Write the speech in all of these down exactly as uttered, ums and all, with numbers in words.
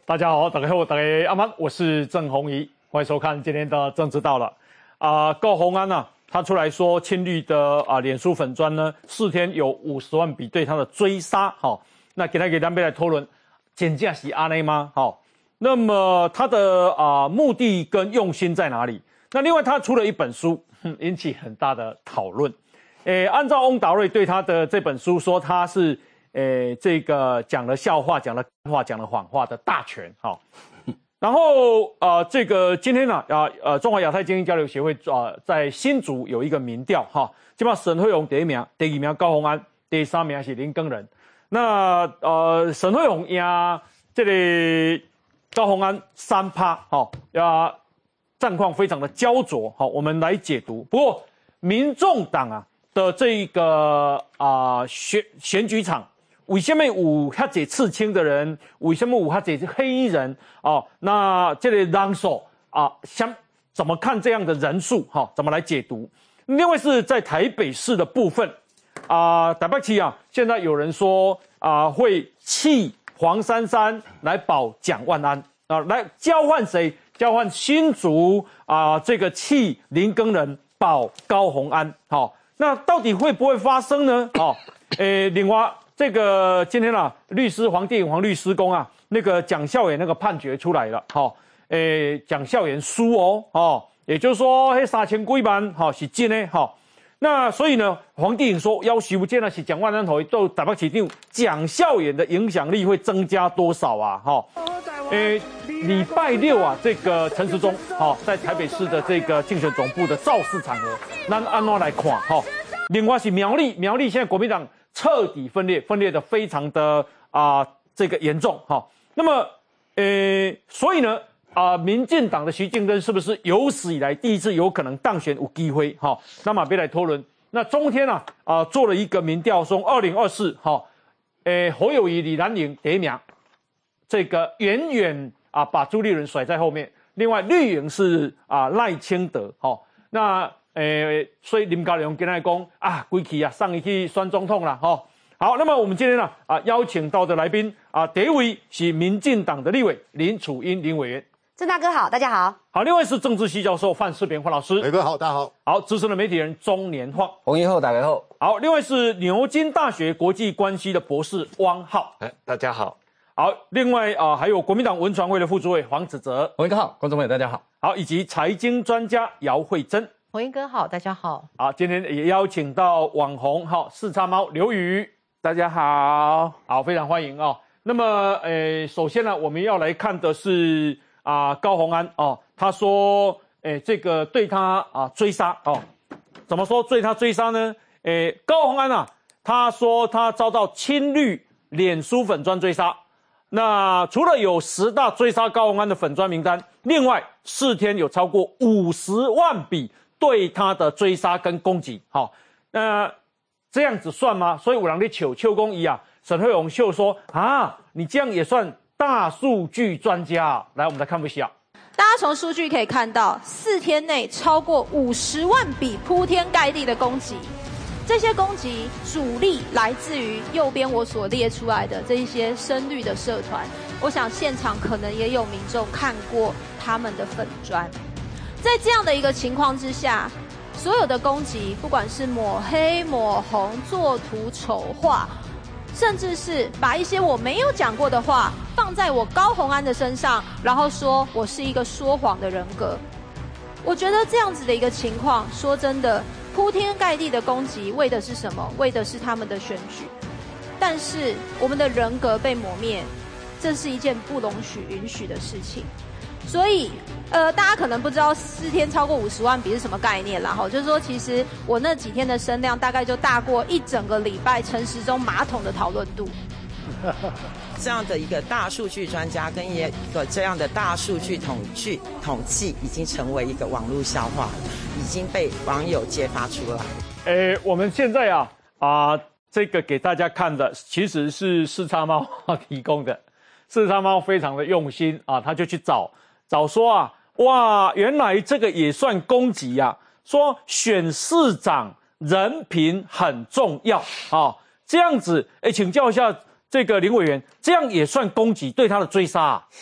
大家好，大家好，大家阿曼，我是郑弘仪，欢迎收看今天的政治到了。啊、呃，高虹安啊，他出来说青绿的啊、呃、脸书粉专呢，四天有五十万笔对他的追杀，好、哦，那给他给咱们来讨论，真正是安内吗？好、哦，那么他的啊、呃、目的跟用心在哪里？那另外他出了一本书，引起很大的讨论。诶，按照翁达瑞对他的这本书说，他是。诶，这个讲了笑话，讲了话，讲了谎话的大全，好、哦。然后呃，这个今天呢，啊呃，中华亚太精英交流协会啊、呃，在新竹有一个民调，哈、哦，基本上沈惠虹第一名，第二名高虹安，第三名是林耕仁。那呃，沈惠虹赢这个高虹安三趴，好、哦，啊，战况非常的焦灼，好、哦，我们来解读。不过，民众党啊的这个啊、呃、选选举场。为什么有遐侪刺青的人？为什么有遐侪黑衣人？哦，那这个人数啊，想怎么看这样的人数？哈、哦，怎么来解读？另外是在台北市的部分啊，台北市啊，现在有人说啊，会弃黄珊珊来保蒋万安啊，来交换谁？交换新竹啊，这个弃林耕仁保高虹安。好、哦，那到底会不会发生呢？哦，诶，另外。这个今天啊，律师黄帝颖黄律师公啊，那个蒋孝严那个判决出来了，好、哦，诶，蒋孝严输哦，哦，也就是说，那三千几万，好、哦、是真的，好、哦，那所以呢，黄帝颖说要修建呢是蒋万安头到台北市长，蒋孝严的影响力会增加多少啊？哈、哦，诶，礼拜六啊，这个陈时中，好、哦，在台北市的这个竞选总部的造势场合，咱按怎来看？哈、哦，另外是苗栗，苗栗现在国民党。彻底分裂，分裂的非常的啊、呃、这个严重哈、哦。那么，呃，所以呢啊、呃，民进党的徐靖珍是不是有史以来第一次有可能当选有机会哈、哦？那么别来讨论。那中天啊啊、呃、做了一个民调，说二零二四哈，呃侯友宜、李兰莹第一名，这个远远啊把朱立伦甩在后面。另外绿营是啊赖清德哈、哦，那。诶，所以林佳龙跟他讲啊，归期啊，上一期选总统了哈、哦。好，那么我们今天呢啊邀请到的来宾啊，第一位是民进党的立委林楚茵林委员， 郑大哥好，大家好。 好，另外是政治系教授范世平范老师， 伟哥好，大家好。 好，资深的媒体人钟年晃， 红衣后大家好。 好，另外是牛津大学国际关系的博士汪浩， 哎，大家好。 好，另外啊还有国民党文传会的副主委黄子哲， 红衣哥好，观众朋友大家好。 好，以及财经专家姚慧珍。 洪英哥好，大家好。 好，今天也邀请到网红哈四叉猫刘宇， 大家好， 好，非常欢迎哦。那么，呃，首先呢，我们要来看的是啊、呃、高虹安哦，他说，诶，这个对他啊、呃、追杀哦，怎么说对他追杀呢？诶，高虹安啊，他说他遭到青绿脸书粉专追杀。那除了有十大追杀高虹安的粉专名单，另外四天有超过五十万笔。对他的追杀跟攻击，好、哦，那这样子算吗？所以有人在求邱公仪啊，沈惠虹秀说啊，你这样也算大数据专家、啊。来，我们来看一下。 大家从数据可以看到，四天内超过五十万笔铺天盖地的攻击，这些攻击主力来自于右边我所列出来的这一些深绿的社团。我想现场可能也有民众看过他们的粉专。在这样的一个情况之下，所有的攻击，不管是抹黑、抹红、作图、丑化，甚至是把一些我没有讲过的话放在我高虹安的身上，然后说我是一个说谎的人格。我觉得这样子的一个情况，说真的，铺天盖地的攻击，为的是什么？为的是他们的选举。但是我们的人格被抹灭，这是一件不容许、允许的事情。所以，呃，大家可能不知道四天超过五十万笔是什么概念啦，哈，就是说，其实我那几天的声量大概就大过一整个礼拜陈时中马桶的讨论度。 这样的一个大数据专家跟一个这样的大数据统计统计，已经成为一个网络笑话，已经被网友揭发出来。 诶，我们现在啊啊、呃，这个给大家看的其实是四叉猫提供的，四叉猫非常的用心啊，他就去找。早说啊，哇，原来这个也算攻击啊！说选市长人品很重要啊，这样子，哎，请教一下这个林委员，这样也算攻击对他的追杀啊？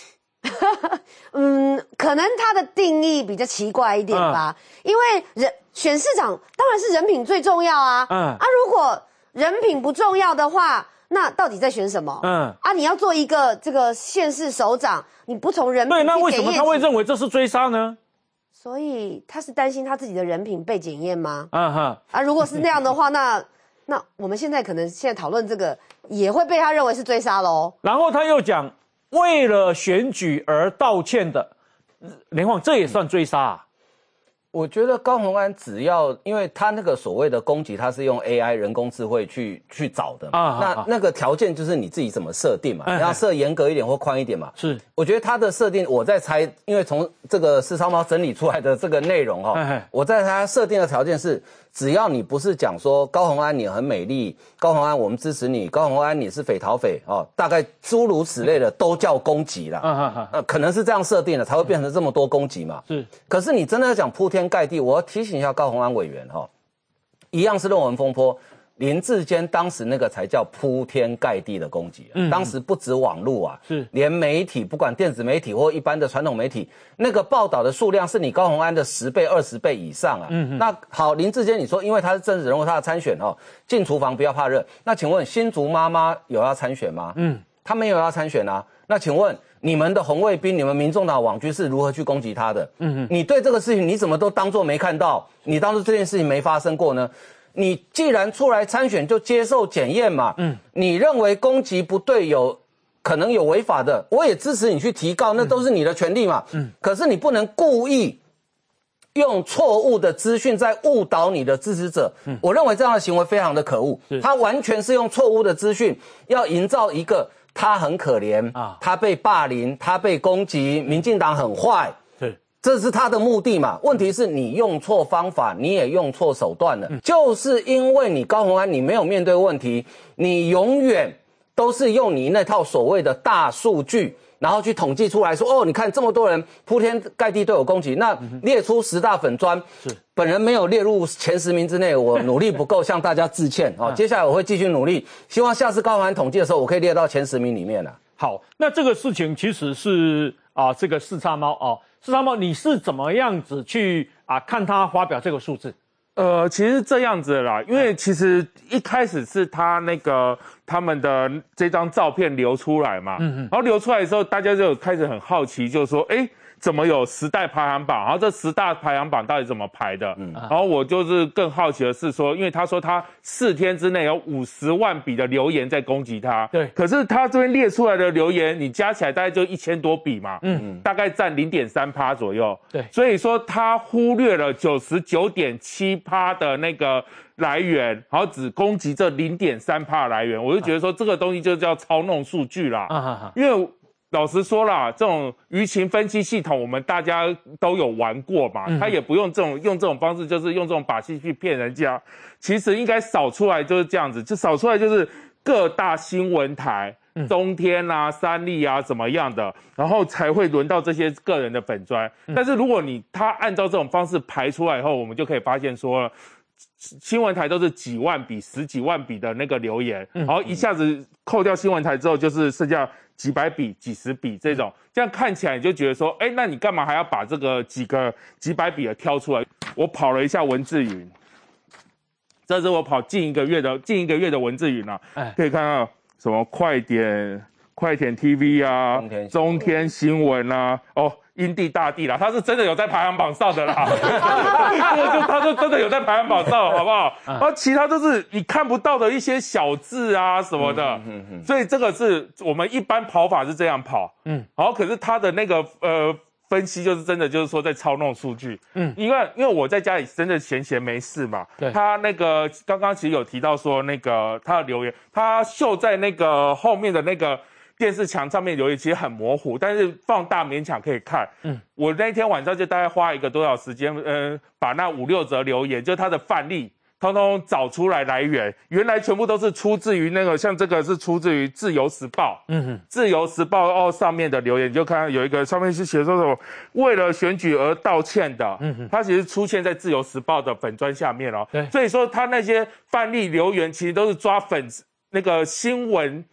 嗯，可能他的定义比较奇怪一点吧，嗯、因为人选市长当然是人品最重要啊。嗯啊，如果人品不重要的话，那到底在选什么？嗯啊，你要做一个这个县市首长，你不从人品对，那为什么他会认为这是追杀呢？ 所以他是担心他自己的人品被检验吗？嗯哼啊，如果是那样的话，那那我们现在可能现在讨论这个也会被他认为是追杀喽。 然后他又讲，为了选举而道歉的，连晃这也算追杀啊？ 我觉得高虹安只要，因为他那个所谓的攻击，他是用 A I 人工智慧去去找的嘛，啊、那、啊、那个条件就是你自己怎么设定嘛，你要设严格一点或宽一点嘛。是，我觉得他的设定，我在猜，因为从这个四超猫整理出来的这个内容哦，哎、我在他设定的条件是，只要你不是讲说高虹安你很美丽，高虹安我们支持你，高虹安你是匪逃匪哦，大概诸如此类的都叫攻击啦。嗯嗯嗯，呃，可能是这样设定的，才会变成这么多攻击嘛。是，可是你真的要讲铺天盖地，我要提醒一下高虹安委员哈、哦，一样是论文风波，林智坚当时那个才叫铺天盖地的攻击、啊，嗯、当时不止网络啊，是连媒体，不管电子媒体或一般的传统媒体，那个报道的数量是你高虹安的十倍、二十倍以上啊。嗯，那好，林智坚你说，因为他是政治人物，他要参选哦，进厨房不要怕热。那请问新竹妈妈有要参选吗？嗯，他没有要参选啊。那请问你们的红卫兵，你们民众党网军是如何去攻击他的？嗯，你对这个事情你怎么都当作没看到？你当作这件事情没发生过呢？你既然出来参选，就接受检验嘛。嗯，你认为攻击不对，有可能有违法的，我也支持你去提告，那都是你的权利嘛。嗯，可是你不能故意用错误的资讯在误导你的支持者。嗯，我认为这样的行为非常的可恶。他完全是用错误的资讯，要营造一个他很可怜啊，他被霸凌，他被攻击，民进党很坏。这是他的目的嘛？问题是你用错方法，你也用错手段了。嗯、就是因为你高虹安，你没有面对问题，你永远都是用你那套所谓的大数据，然后去统计出来说，哦，你看这么多人铺天盖地都有攻击，那列出十大粉专，是本人没有列入前十名之内，我努力不够，向大家致歉。哦，接下来我会继续努力，希望下次高虹安统计的时候，我可以列到前十名里面了。 好，那这个事情其实是啊、呃，这个四叉猫啊。四叉猫，你是怎么样子去啊看他发表这个数字？ 呃，其实这样子啦，因为其实一开始是他那个他们的这张照片流出来嘛，嗯嗯，然后流出来的时候，大家就开始很好奇，就是说，哎，怎么有十大排行榜？然后这十大排行榜到底怎么排的？嗯，然后我就是更好奇的是说，因为他说他四天之内有五十万笔的留言在攻击他，对，可是他这边列出来的留言，你加起来大概就一千多笔嘛，嗯，大概占零点三趴左右，对，所以说他忽略了九十九点七趴的那个来源，然后只攻击这零点三趴来源，我就觉得说这个东西就叫操弄数据啦，啊哈哈，因为老实说啦，这种舆情分析系统我们大家都有玩过嘛，嗯、他也不用这种用这种方式，就是用这种把戏去骗人家。其实应该扫出来就是这样子，就扫出来就是各大新闻台，嗯、中天啊、三立啊怎么样的，然后才会轮到这些个人的粉专。嗯、但是如果你他按照这种方式排出来以后，我们就可以发现说，新闻台都是几万笔、十几万笔的那个留言，嗯、然后一下子扣掉新闻台之后，就是剩下几百笔、几十笔这种，这样看起来你就觉得说，哎，那你干嘛还要把这个几个几百笔的挑出来？我跑了一下文字云，这是我跑近一个月的近一个月的文字云啊，可以看到什么快点、快点 T V 啊、中天, 中天新闻啊，哦。因地大地啦，他是真的有在排行榜上的啦，就他就真的有在排行榜上，好不好？然后其他都是你看不到的一些小字啊什么的，嗯嗯嗯、所以这个是我们一般跑法是这样跑，嗯，然后可是他的那个呃分析就是真的就是说在操弄数据，嗯，因为因为我在家里真的闲闲没事嘛，对，他那个刚刚其实有提到说那个他的留言，他秀在那个后面的那个电视墙上面留言其实很模糊，但是放大勉强可以看。嗯，我那天晚上就大概花一个多小时间，呃，把那五六则留言，就他的范例，通通找出来来源，原来全部都是出自于那个，像这个是出自于《自由时报》。嗯哼，《自由时报》哦上面的留言，你就看到有一个上面是写说什么为了选举而道歉的。嗯哼，他其实出现在《自由时报》的粉专下面哦。对，所以说他那些范例留言其实都是抓粉那个新闻。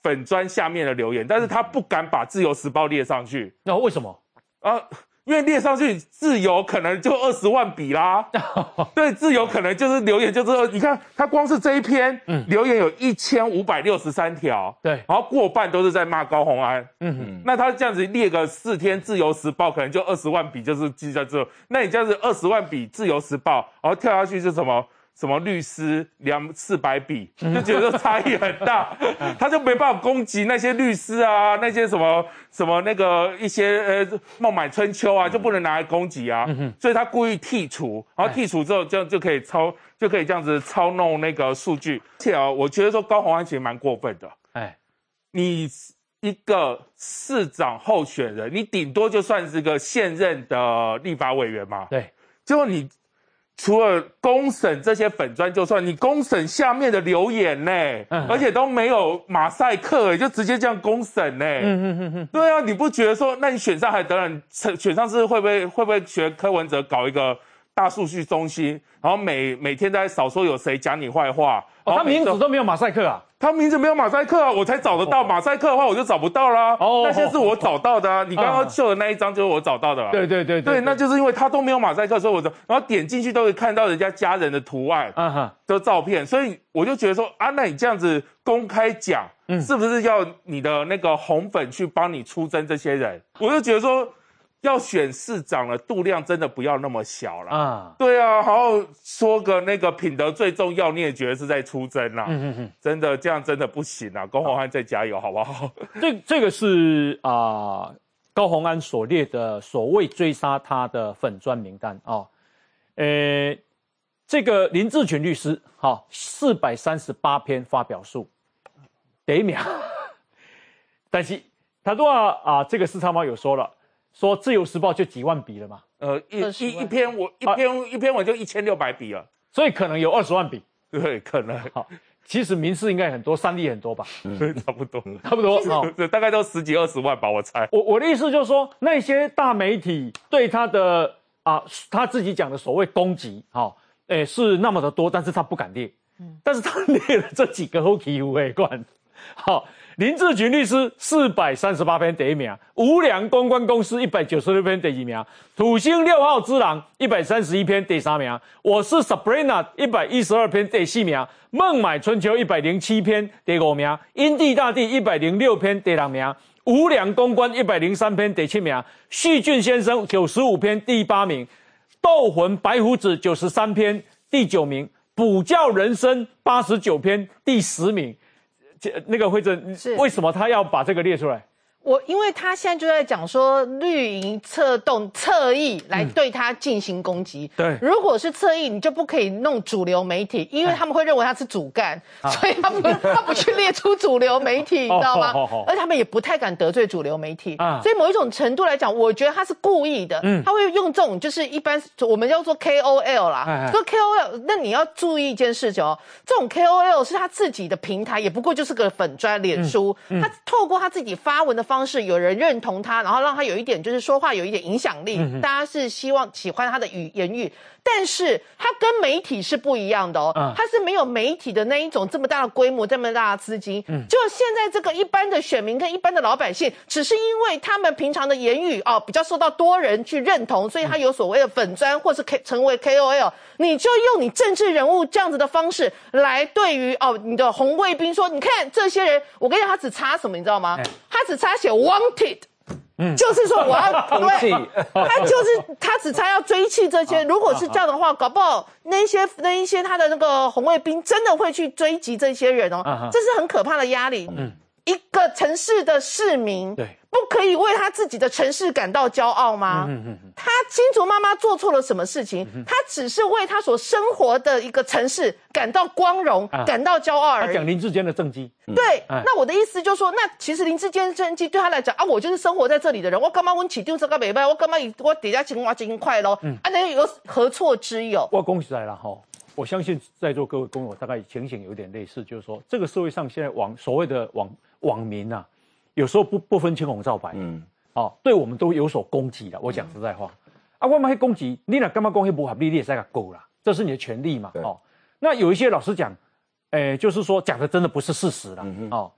粉专下面的留言，但是他不敢把自由时报列上去。 那为什么啊？因为列上去，自由可能就二十万笔啦。对，自由可能就是留言就是你看他光是这一篇、嗯、留言有一千五百六十三条， 对， 然后过半都是在骂高虹安。嗯哼，那他这样子列个四天，自由时报可能就二十万笔，就是记在这。那你这样子二十万笔自由时报，然后跳下去是什么？什么律师两四百笔，就觉得差异很大，他就没办法攻击那些律师啊，那些什么什么那个一些呃孟买春秋啊，就不能拿来攻击啊，嗯、所以他故意剔除，然后剔除之后就就可以操就可以这样子操弄那个数据。而且啊，我觉得说高虹安其实蛮过分的，哎，你一个市长候选人，你顶多就算是个现任的立法委员嘛， 对， 结果你。除了公审这些粉专就算，你公审下面的留言呢、嗯，而且都没有马赛克，就直接这样公审呢。嗯嗯嗯嗯，对啊，你不觉得说，那你选上还得了？选上是会不会会不会学柯文哲搞一个大数据中心，然后每每天在少说有谁讲你坏话？ 哦，他名字都没有马赛克啊？ 他名字没有马赛克啊，我才找得到。马赛克的话，我就找不到啦。哦，那些是我找到的啊。你刚刚秀的那一张就是我找到的。 对对对对，那就是因为他都没有马赛克，所以我的，然后点进去都会看到人家家人的图案的照片，所以我就觉得说啊，那你这样子公开讲，是不是要你的那个红粉去帮你出征这些人？我就觉得说。要选市长了，度量真的不要那么小了啊！对啊，好好说个那个品德最重要，你也觉得是在出征啦？嗯嗯嗯，真的这样真的不行啊！高虹安再加油，好不好？ 这这个是啊、呃，高虹安所列的所谓追杀他的粉专名单啊、哦，呃，这个林志群律师哈，四百三十八篇发表数，第一名，但是他说啊、呃，这个四叉猫有说了。说自由时报就几万笔了嘛？ 呃，一一一篇我一篇、啊、一篇文就一千六百笔了， 所以可能有二十万笔。 对，可能。 好，其实民事应该很多，三立很多吧？ 嗯，差不多， 差不多。好， 大概都十几二十万吧，我猜。 我我的意思就是说，那些大媒体对他的啊，他自己讲的所谓攻击，好、哦，诶，是那么的多，但是他不敢列。嗯，但是他列了这几个好欺负的冠，好。林志群律师四百三十八篇第一名，无良公关公司一百九十六篇第二名，土星六号之狼一百三十一篇第三名，我是 Sabrina 一百一十二篇第四名，孟买春秋一百零七篇第五名，阴地大地一百零六篇第六名，无良公关一百零三篇第七名，细菌先生九十五篇第八名，斗魂白胡子九十三篇第九名，补教人生八十九篇第十名。那个慧珍，为什么他要把这个列出来？ 我因为他现在就在讲说绿营策动侧翼来对他进行攻击。 对， 如果是侧翼，你就不可以弄主流媒体，因为他们会认为他是主干，所以他不他不去列出主流媒体，你知道吗？而他们也不太敢得罪主流媒体，所以某一种程度来讲，我觉得他是故意的，他会用这种就是一般我们叫做 K O L 啦，这个 K O L， 那你要注意一件事情哦，这种 K O L 是他自己的平台，也不过就是个粉专脸书，他透过他自己发文的方式，有人认同他，然后让他有一点就是说话有一点影响力，嗯、大家是希望喜欢他的语言语，但是他跟媒体是不一样的哦，嗯、他是没有媒体的那一种这么大的规模、这么大的资金，嗯、就现在这个一般的选民跟一般的老百姓，只是因为他们平常的言语哦比较受到多人去认同，所以他有所谓的粉专或是 K 成为 K O L， 你就用你政治人物这样子的方式来对于哦你的红卫兵说，你看这些人，我跟你讲，他只差什么，你知道吗？哎、他只差写 wanted。嗯，就是说我要对，他就是他只差要追弃这些。如果是这样的话，搞不好那些那一些他的那个红卫兵真的会去追击这些人哦，这是很可怕的压力。嗯，一个城市的市民，对，不可以为他自己的城市感到骄傲吗？嗯嗯嗯，他新竹妈妈做错了什么事情？嗯、他只是为他所生活的一个城市感到光荣、啊、感到骄傲而已。 他讲林志坚的政绩。 对，嗯、那我的意思就是说，那其实林志坚政绩对他来讲啊，我就是生活在这里的人，我干嘛我起丢这个美败，我干嘛我底下情我情快咯？嗯，啊，那有何错之有？ 我恭喜来了哈！我相信在座各位跟我大概情形有点类似，就是说，这个社会上现在网所谓的网网民啊，有时候不不分青红皂白，嗯，哦，对我们都有所攻击了。我讲实在话，嗯、啊，我们会攻击你，那干嘛攻击不合理，你也在个够啦，这是你的权利嘛，哦。那有一些老实讲，诶，就是说讲的真的不是事实啦，嗯、哦。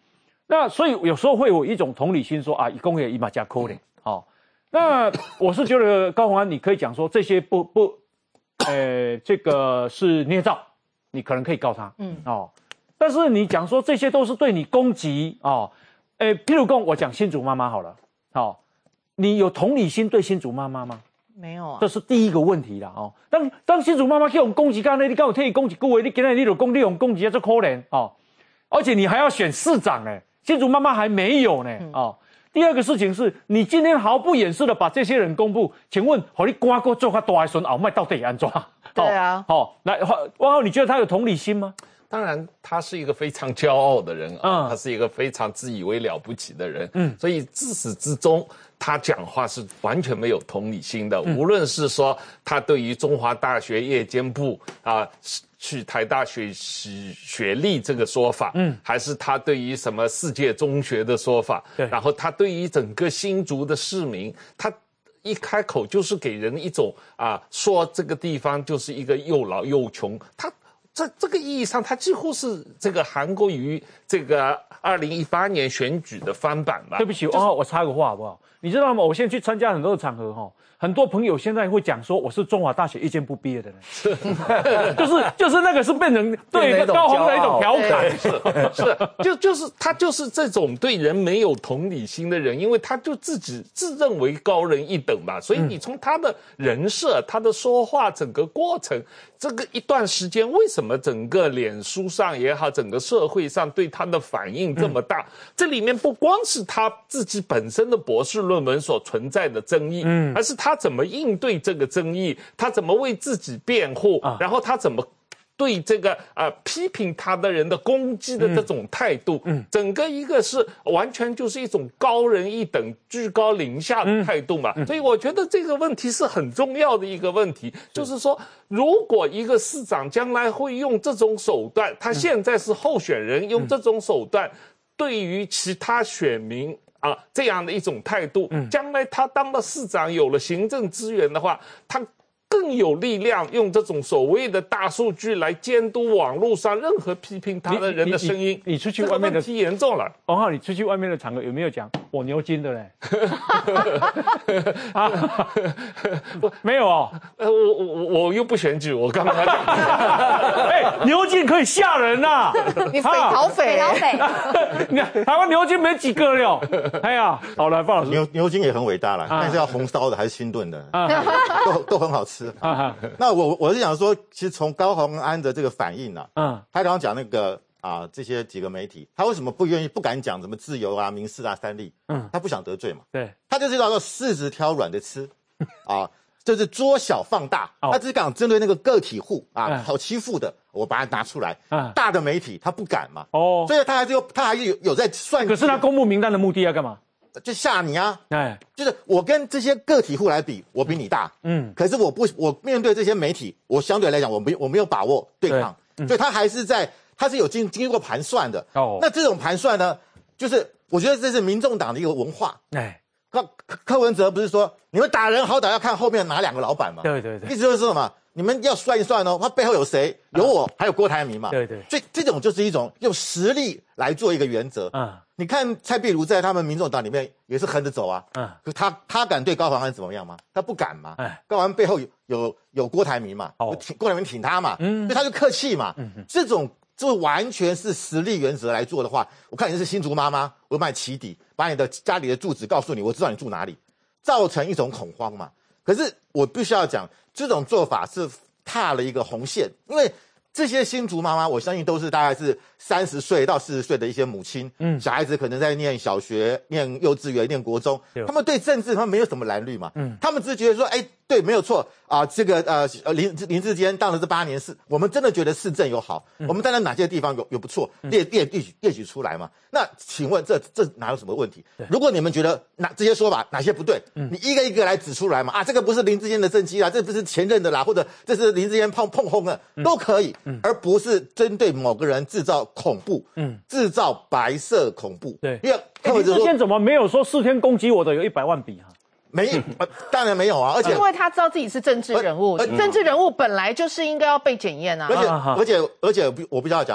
那所以有时候会有一种同理心说啊，以公也以马加扣脸，好，那我是觉得高虹安你可以讲说这些不不，呃，这个是捏造，你可能可以告他，嗯哦，但是你讲说这些都是对你攻击哦，诶，譬如说我讲新竹妈妈好了，好、哦，你有同理心对新竹妈妈吗？ 没有啊， 这是第一个问题啦哦。当当新竹妈妈去用攻击，刚才你刚有替你攻击各位，你今天你就攻，你用攻击啊，这可怜哦，而且你还要选市长哎。新竹妈妈还没有呢，嗯、哦。第二个事情是你今天毫不掩饰的把这些人公布，请问，好，你瓜哥做他大的孙，鳌麦到底安怎？ 对啊， 好，来，汪浩，你觉得他有同理心吗？ 当然，他是一个非常骄傲的人啊，嗯、他是一个非常自以为了不起的人，嗯，所以自始至终他讲话是完全没有同理心的，嗯、无论是说他对于中华大学夜间部啊。去台大学习学历这个说法，嗯，还是他对于什么世界中学的说法，对，然后他对于整个新竹的市民，他一开口就是给人一种啊，说这个地方就是一个又老又穷，他在这个意义上，他几乎是这个韩国瑜这个二零一八年选举的翻版吧。 对不起，就是、哦，我插个话好不好？你知道吗？我现在去参加很多的场合哈。很多朋友现在会讲说我是中华大学夜间部毕业的人，就是就是那个是变成对高虹的一种调侃， 是是，就就是他就是这种对人没有同理心的人，因为他就自己自认为高人一等嘛，所以你从他的人设、他的说话整个过程，这个一段时间，为什么整个脸书上也好，整个社会上对他的反应这么大？嗯、这里面不光是他自己本身的博士论文所存在的争议，嗯，而是他怎么应对这个争议，他怎么为自己辩护，啊、然后他怎么对这个呃批评他的人的攻击的这种态度，嗯，嗯整个一个是完全就是一种高人一等、居高临下的态度嘛。嗯嗯、所以我觉得这个问题是很重要的一个问题，就是说，如果一个市长将来会用这种手段，他现在是候选人，用这种手段对于其他选民。啊，这样的一种态度，嗯，将来他当了市长，有了行政资源的话，他更有力量用这种所谓的大数据来监督网络上任何批评他的人的声音。 你, 你, 你, 你出去外面的问题严重了， 王浩，你出去外面的场合有没有讲我牛筋的嘞？啊，没有哦。 呃，我我我又不选举，我刚才讲， 哎，牛筋可以吓人呐、啊！ 你匪逃匪， 逃匪， 你看台湾牛筋没几个了。哎呀，好来，范老师， 牛牛筋也很伟大了，啊、但是要红烧的还是清炖的，啊、都都很好吃。啊、那我我是想说，其实从高虹安的这个反应啊，嗯，他刚刚讲那个啊，这些几个媒体，他为什么不愿意、不敢讲什么自由啊、民视啊、三立？嗯，他不想得罪嘛。 对， 他就是叫做柿子挑软的吃，啊，就是捉小放大。哦、他只敢针对那个个体户啊，好欺负的，我把它拿出来。嗯，大的媒体他不敢嘛。哦，所以他还是有，他还是有有在算。 可是他公布名单的目的要干嘛？ 就吓你啊！哎，就是我跟这些个体户来比，我比你大，嗯，可是我不，我面对这些媒体，我相对来讲，我没我没有把握对抗，对嗯、所以他还是在，他是有经经过盘算的。哦，那这种盘算呢，就是我觉得这是民众党的一个文化。哎，柯柯文哲不是说你们打人好歹要看后面哪两个老板嘛？ 对对对， 意思就是什么？你们要算一算哦，他背后有谁？有我，还有郭台铭嘛？ 对对， 所以这种就是一种用实力来做一个原则。嗯，你看蔡壁如在他们民众党里面也是横着走啊。嗯，可他他敢对高虹安怎么样吗？他不敢嘛。哎，高虹安背后有有有郭台铭嘛？哦，郭台铭挺他嘛。嗯，所以他就客气嘛。嗯，这种就完全是实力原则来做的话，我看你是新竹妈妈，我帮你起底，把你的家里的住址告诉你，我知道你住哪里，造成一种恐慌嘛。可是我必须要讲，这种做法是踏了一个红线，因为这些新竹妈妈，我相信都是大概是三十岁到四十岁的一些母亲，嗯，小孩子可能在念小学、念幼稚园、念国中，他们对政治他们没有什么蓝绿嘛，嗯，他们只是觉得说，哎，对，没有错啊，这个呃林林智坚当了这八年市，我们真的觉得市政有好，嗯、我们当然哪些地方有有不错，列列列举列举出来嘛。那请问这这哪有什么问题？如果你们觉得哪这些说法哪些不对，嗯、你一个一个来指出来嘛。啊，这个不是林智坚的政绩啦，这不是前任的啦，或者这是林智坚碰碰轰的，都可以，嗯、而不是针对某个人制造恐怖，嗯，制造白色恐怖。 对，因为林智坚怎么没有说四天攻击我的有一百万笔啊？ 没，呃，当然没有啊，而且因为他知道自己是政治人物，政治人物本来就是应该要被检验啊， 而且而且而且我必须要讲，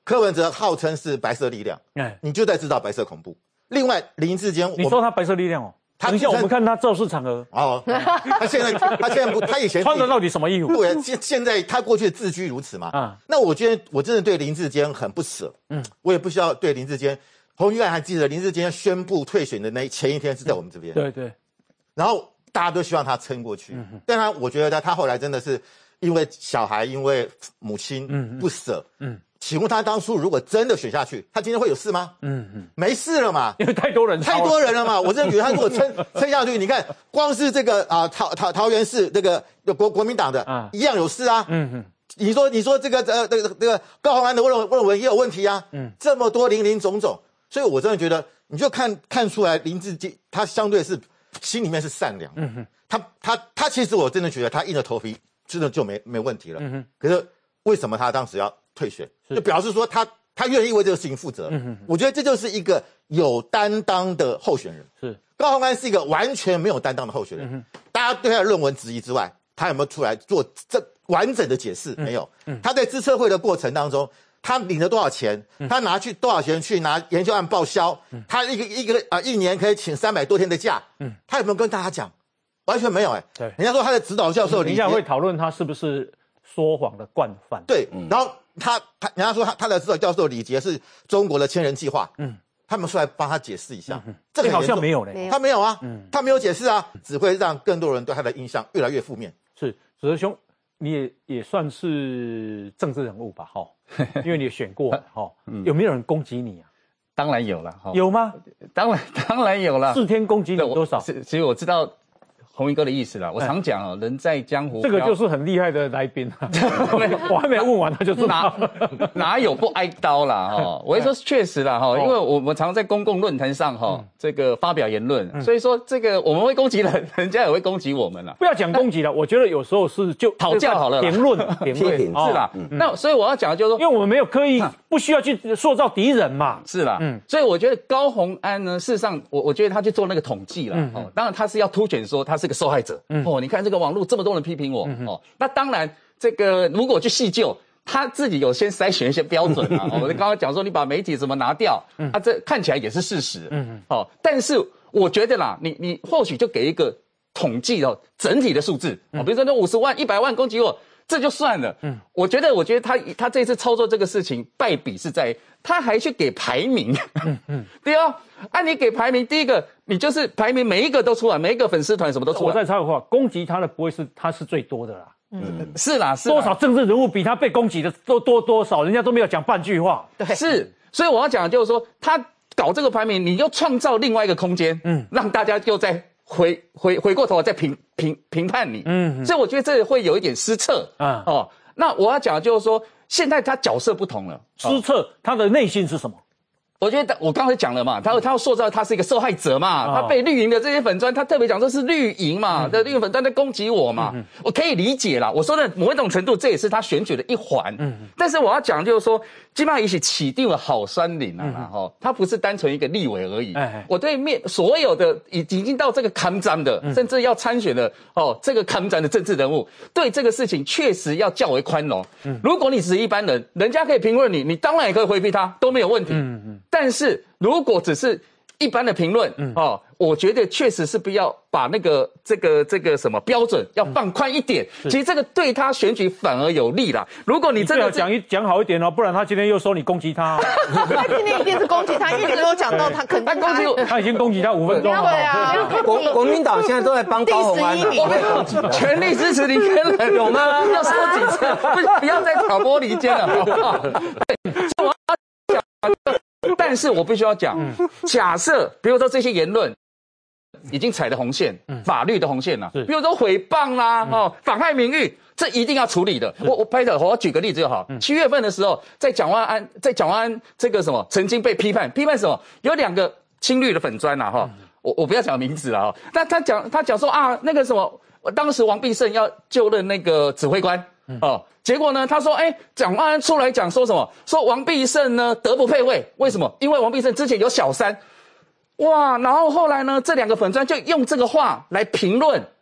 柯文哲号称是白色力量，哎，你就在制造白色恐怖。另外，林智坚， 你说他白色力量哦？他等一下，我们看他造势场合哦，他现在他现在不，他以前穿的到底什么衣服？ 对，现现在他过去自居如此嘛。啊，那我觉得我真的对林智坚很不舍。嗯，我也不需要对林智坚。洪玉案还记得林智坚宣布退选的那前一天是在我们这边。 对对。 然后大家都希望他撑过去，嗯、但他我觉得他他后来真的是因为小孩，因为母亲不舍。嗯。嗯请问他当初如果真的选下去，他今天会有事吗？嗯嗯，没事了嘛， 因为太多人， 太多人了嘛。我真的觉得他如果撑撑下去，你看光是这个啊桃桃桃园市这个国国民党的，啊，一样有事啊。嗯嗯，你说你说这个呃这个这个高虹安的论论文也有问题啊。嗯，这么多林林总总，所以我真的觉得你就看看出来林智坚他相对是心里面是善良。嗯哼，他他他其实我真的觉得他硬着头皮真的就没没问题了。嗯哼，可是为什么他当时要退选，就表示说他他愿意为这个事情负责。嗯哼，我觉得这就是一个有担当的候选人。是高虹安是一个完全没有担当的候选人。嗯、大家对他的论文质疑之外，他有没有出来做这完整的解释？嗯、没有。嗯、他在资策会的过程当中，他领了多少钱？嗯、他拿去多少钱去拿研究案报销？嗯、他一个一个啊、呃、一年可以请三百多天的假。嗯、他有没有跟大家讲？完全没有哎、欸。对，人家说他的指导教授， 等一下会讨论他是不是说谎的惯犯。 对，嗯、然后。他他，人家说他他的指导教授李杰是中国的千人计划，嗯，他们出来帮他解释一下，嗯、 这个好像没有嘞， 他没有啊，嗯，他没有解释啊，只会让更多人对他的印象越来越负面。 是，子哲兄，你也也算是政治人物吧，哈，因为你也选过，哈，有没有人攻击你啊？ 当然有了， 有吗？ 当然当然有了， 四天攻击你多少？ 其实我知道。鸿鈺哥的意思啦，我常讲哦，人在江湖， 这个就是很厉害的来宾啊。我还没问完，他就知道哪哪有不挨刀啦哈。我会说确实啦哈，因为我们常在公共论坛上哈这个发表言论，所以说这个我们会攻击人，人家也会攻击我们啦。 不要讲攻击了，我觉得有时候是就讨教好了， 评论评论是啦。那所以我要讲的就是说， 因为我们没有刻意不需要去塑造敌人嘛， 是啦。嗯，所以我觉得高虹安呢，事实上我我觉得他去做那个统计了，哦，当然他是要凸显说他是个受害者。嗯。哦，你看这个网络这么多人批评我，嗯、哦，那当然，这个如果去细究，他自己有先筛选一些标准啊。哦、我刚刚讲说，你把媒体怎么拿掉，嗯、啊，这看起来也是事实。嗯哦，但是我觉得啦，你你或许就给一个统计哦，整体的数字，哦，比如说那五十万、一百万攻击我，这就算了。嗯，我觉得，我觉得他他这次操作这个事情败笔是在他还去给排名。嗯嗯，对哦。按、啊、你给排名，第一个你就是排名每一个都出来，每一个粉丝团什么都出来。 我再插个话，攻击他的不会是他是最多的啦。 嗯，是啦，是啦多少政治人物比他被攻击的都多多少，人家都没有讲半句话。 对，是，所以我要讲的就是说，他搞这个排名，你又创造另外一个空间，嗯，让大家又再回回回过头来再评评评判你，嗯，所以我觉得这会有一点失策啊。哦，那我要讲的就是说，现在他角色不同了， 失策他的内心是什么？ 我觉得我刚才讲了嘛，他他要塑造他是一个受害者嘛，他被绿营的这些粉专，他特别讲说是绿营嘛，的绿营粉专在攻击我嘛，我可以理解啦。我说的某一种程度，这也是他选举的一环。嗯，但是我要讲就是说，基本上也许起定了好酸林啊，哈，他不是单纯一个立委而已。我对面所有的已已经到这个抗战的，甚至要参选的哦，这个抗战的政治人物，对这个事情确实要较为宽容。如果你只是一般人，人家可以评论你，你当然也可以回避他，都没有问题。嗯嗯。但是如果只是一般的评论，嗯、哦，我觉得确实是不要把那个这个这个什么标准要放宽一点。嗯、其实这个对他选举反而有利啦。如果你真的讲一讲好一点哦，不然他今天又说你攻击他、哦。 他今天一定是攻击他，因为你没有讲到他肯定他攻击我， 他已经攻击他五分钟了。 对啊， 国国民党现在都在帮高虹安、啊， 全力支持林天人，有吗？要说几次？不，不要再挑拨离间了，好不好？对，所以我要讲。但是我必须要讲，嗯、假设比如说这些言论已经踩了红线，嗯、法律的红线了，比如说诽谤啦，嗯、哦，妨害名誉，这一定要处理的。我我拍的，我要举个例子就好。七、嗯、月份的时候，在蒋万安，在蒋万安这个什么曾经被批判，批判什么？有两个青绿的粉专呐，哈、嗯，我我不要讲名字了哈。但他讲他讲说啊，那个什么，当时王必胜要就任那个指挥官，嗯、哦。结果呢？他说：“哎，蒋万安出来讲说什么？说王必胜呢德不配位，为什么？因为王必胜之前有小三，哇！然后后来呢，这两个粉专就用这个话来评论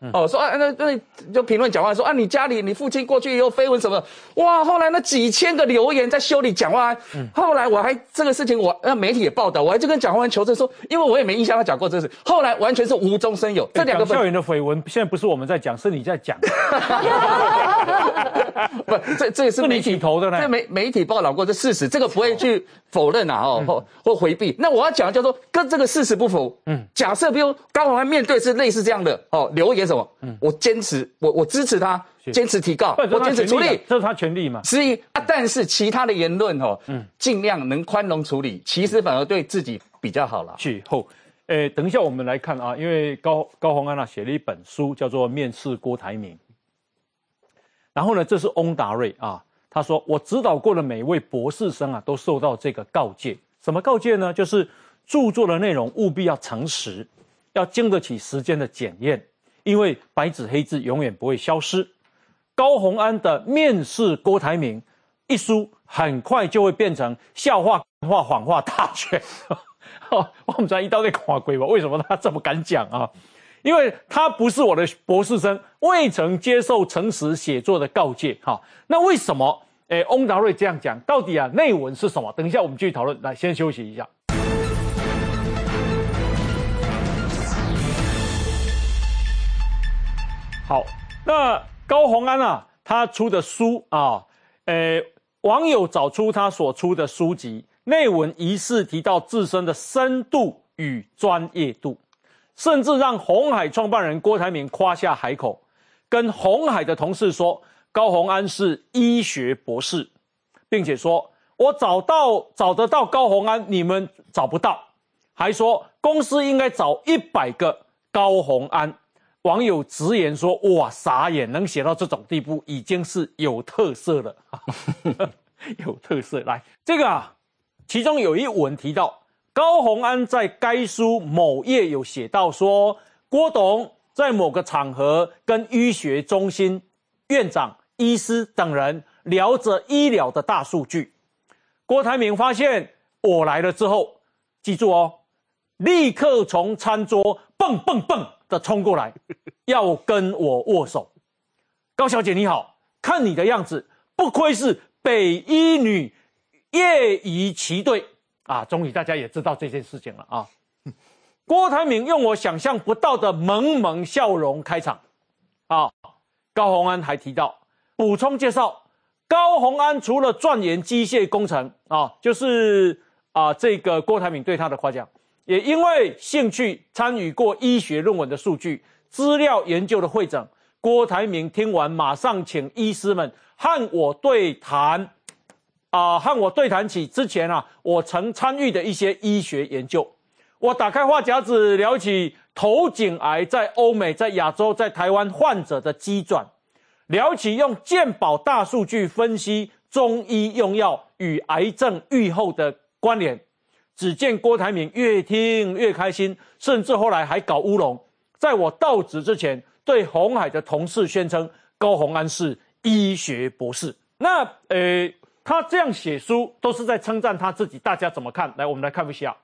哦，说啊，那那就评论蒋万安说啊，你家里你父亲过去也有绯闻什么？哇，后来那几千个留言在修理蒋万安，嗯、后来我还这个事情我那媒体也报道，我还就跟蒋万安求证说，因为我也没印象他讲过这事，后来完全是无中生有。这两个校园的绯闻，现在不是我们在讲，是你在讲。 不，这这也是媒体投的呢， 这媒媒体报道过这事实，这个不会去否认啊，哦，或或回避。那我要讲的叫做跟这个事实不符。嗯，假设比如高虹安面对是类似这样的哦留言什么，嗯，我坚持，我我支持他，坚持提告，我坚持处理， 这是他权利嘛。 是一啊，但是其他的言论哦，嗯，尽量能宽容处理，其实反而对自己比较好了。 是后，诶，等一下我们来看啊，因为高高虹安啊写了一本书，叫做《面试郭台铭》。然后呢，这是翁达瑞啊，他说我指导过的每位博士生啊，都受到这个告诫。什么告诫呢？就是著作的内容务必要诚实，要经得起时间的检验，因为白纸黑字永远不会消失。高虹安的《面试郭台铭》一书，很快就会变成笑话、话、谎话大全。我们在一刀在看鬼吧？为什么他这么敢讲啊？因为他不是我的博士生，未曾接受诚实写作的告诫。好，那为什么诶翁达瑞这样讲？到底啊内文是什么？等一下我们继续讨论。来，先休息一下。好，那高虹安啊，他出的书啊，诶，网友找出他所出的书籍内文，疑似提到自身的深度与专业度。甚至让鸿海创办人郭台铭夸下海口，跟鸿海的同事说高虹安是医学博士，并且说我找到找得到高虹安，你们找不到，还说公司应该找一百个高虹安。网友直言说哇傻眼，能写到这种地步已经是有特色了。有特色。来，这个啊，其中有一文提到高虹安在该书某页有写到说，郭董在某个场合跟医学中心院长、医师等人聊着医疗的大数据。郭台铭发现我来了之后，记住哦，立刻从餐桌蹦蹦蹦的冲过来，要跟我握手。高小姐你好，看你的样子，不愧是北医女业余旗队。啊，终于大家也知道这件事情了啊！郭台铭用我想象不到的萌萌笑容开场。啊，高虹安还提到，补充介绍，高虹安除了钻研机械工程啊，就是啊这个郭台铭对他的夸奖，也因为兴趣参与过医学论文的数据资料研究的会诊。郭台铭听完马上请医师们和我对谈。啊、呃，和我对谈起之前啊，我曾参与的一些医学研究。我打开话匣子，聊起头颈癌在欧美、在亚洲、在台湾患者的机转，聊起用健保大数据分析中医用药与癌症预后的关联。只见郭台铭越听越开心，甚至后来还搞乌龙，在我到职之前，对鸿海的同事宣称高虹安是医学博士。那呃。他这样写书都是在称赞他自己，大家怎么看？来，我们来看一下。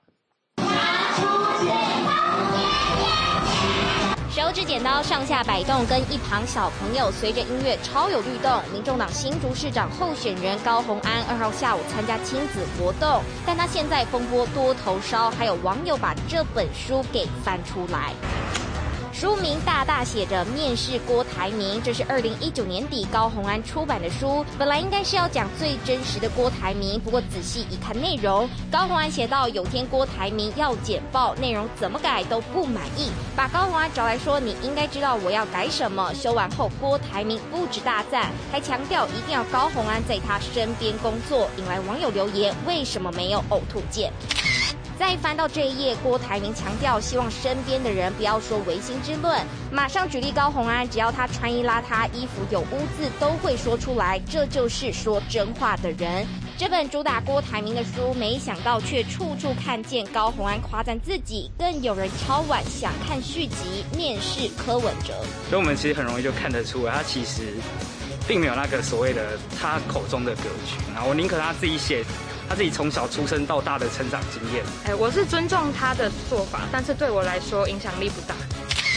手指剪刀上下摆动，跟一旁小朋友随着音乐超有律动。民众党新竹市长候选人高虹安二号下午参加亲子活动，但他现在风波多头烧，还有网友把这本书给翻出来。书名大大写着“面试郭台铭”，这是二零一九年底高虹安出版的书，本来应该是要讲最真实的郭台铭，不过仔细一看内容，高虹安写到有天郭台铭要简报，内容怎么改都不满意，把高虹安找来说你应该知道我要改什么。修完后，郭台铭不止大赞，还强调一定要高虹安在他身边工作，引来网友留言：为什么没有呕吐键？再翻到这一页，郭台铭强调希望身边的人不要说违心之论，马上举例高虹安，只要他穿衣邋遢、衣服有污渍，都会说出来，这就是说真话的人。这本主打郭台铭的书，没想到却处处看见高虹安夸赞自己，更有人敲碗想看续集，面试柯文哲。 所以我们其实很容易就看得出来，他其实并没有那个所谓的他口中的格局，然后我宁可他自己写。他自己从小出生到大的成长经验。 哎，我是尊重他的做法，但是对我来说影响力不大。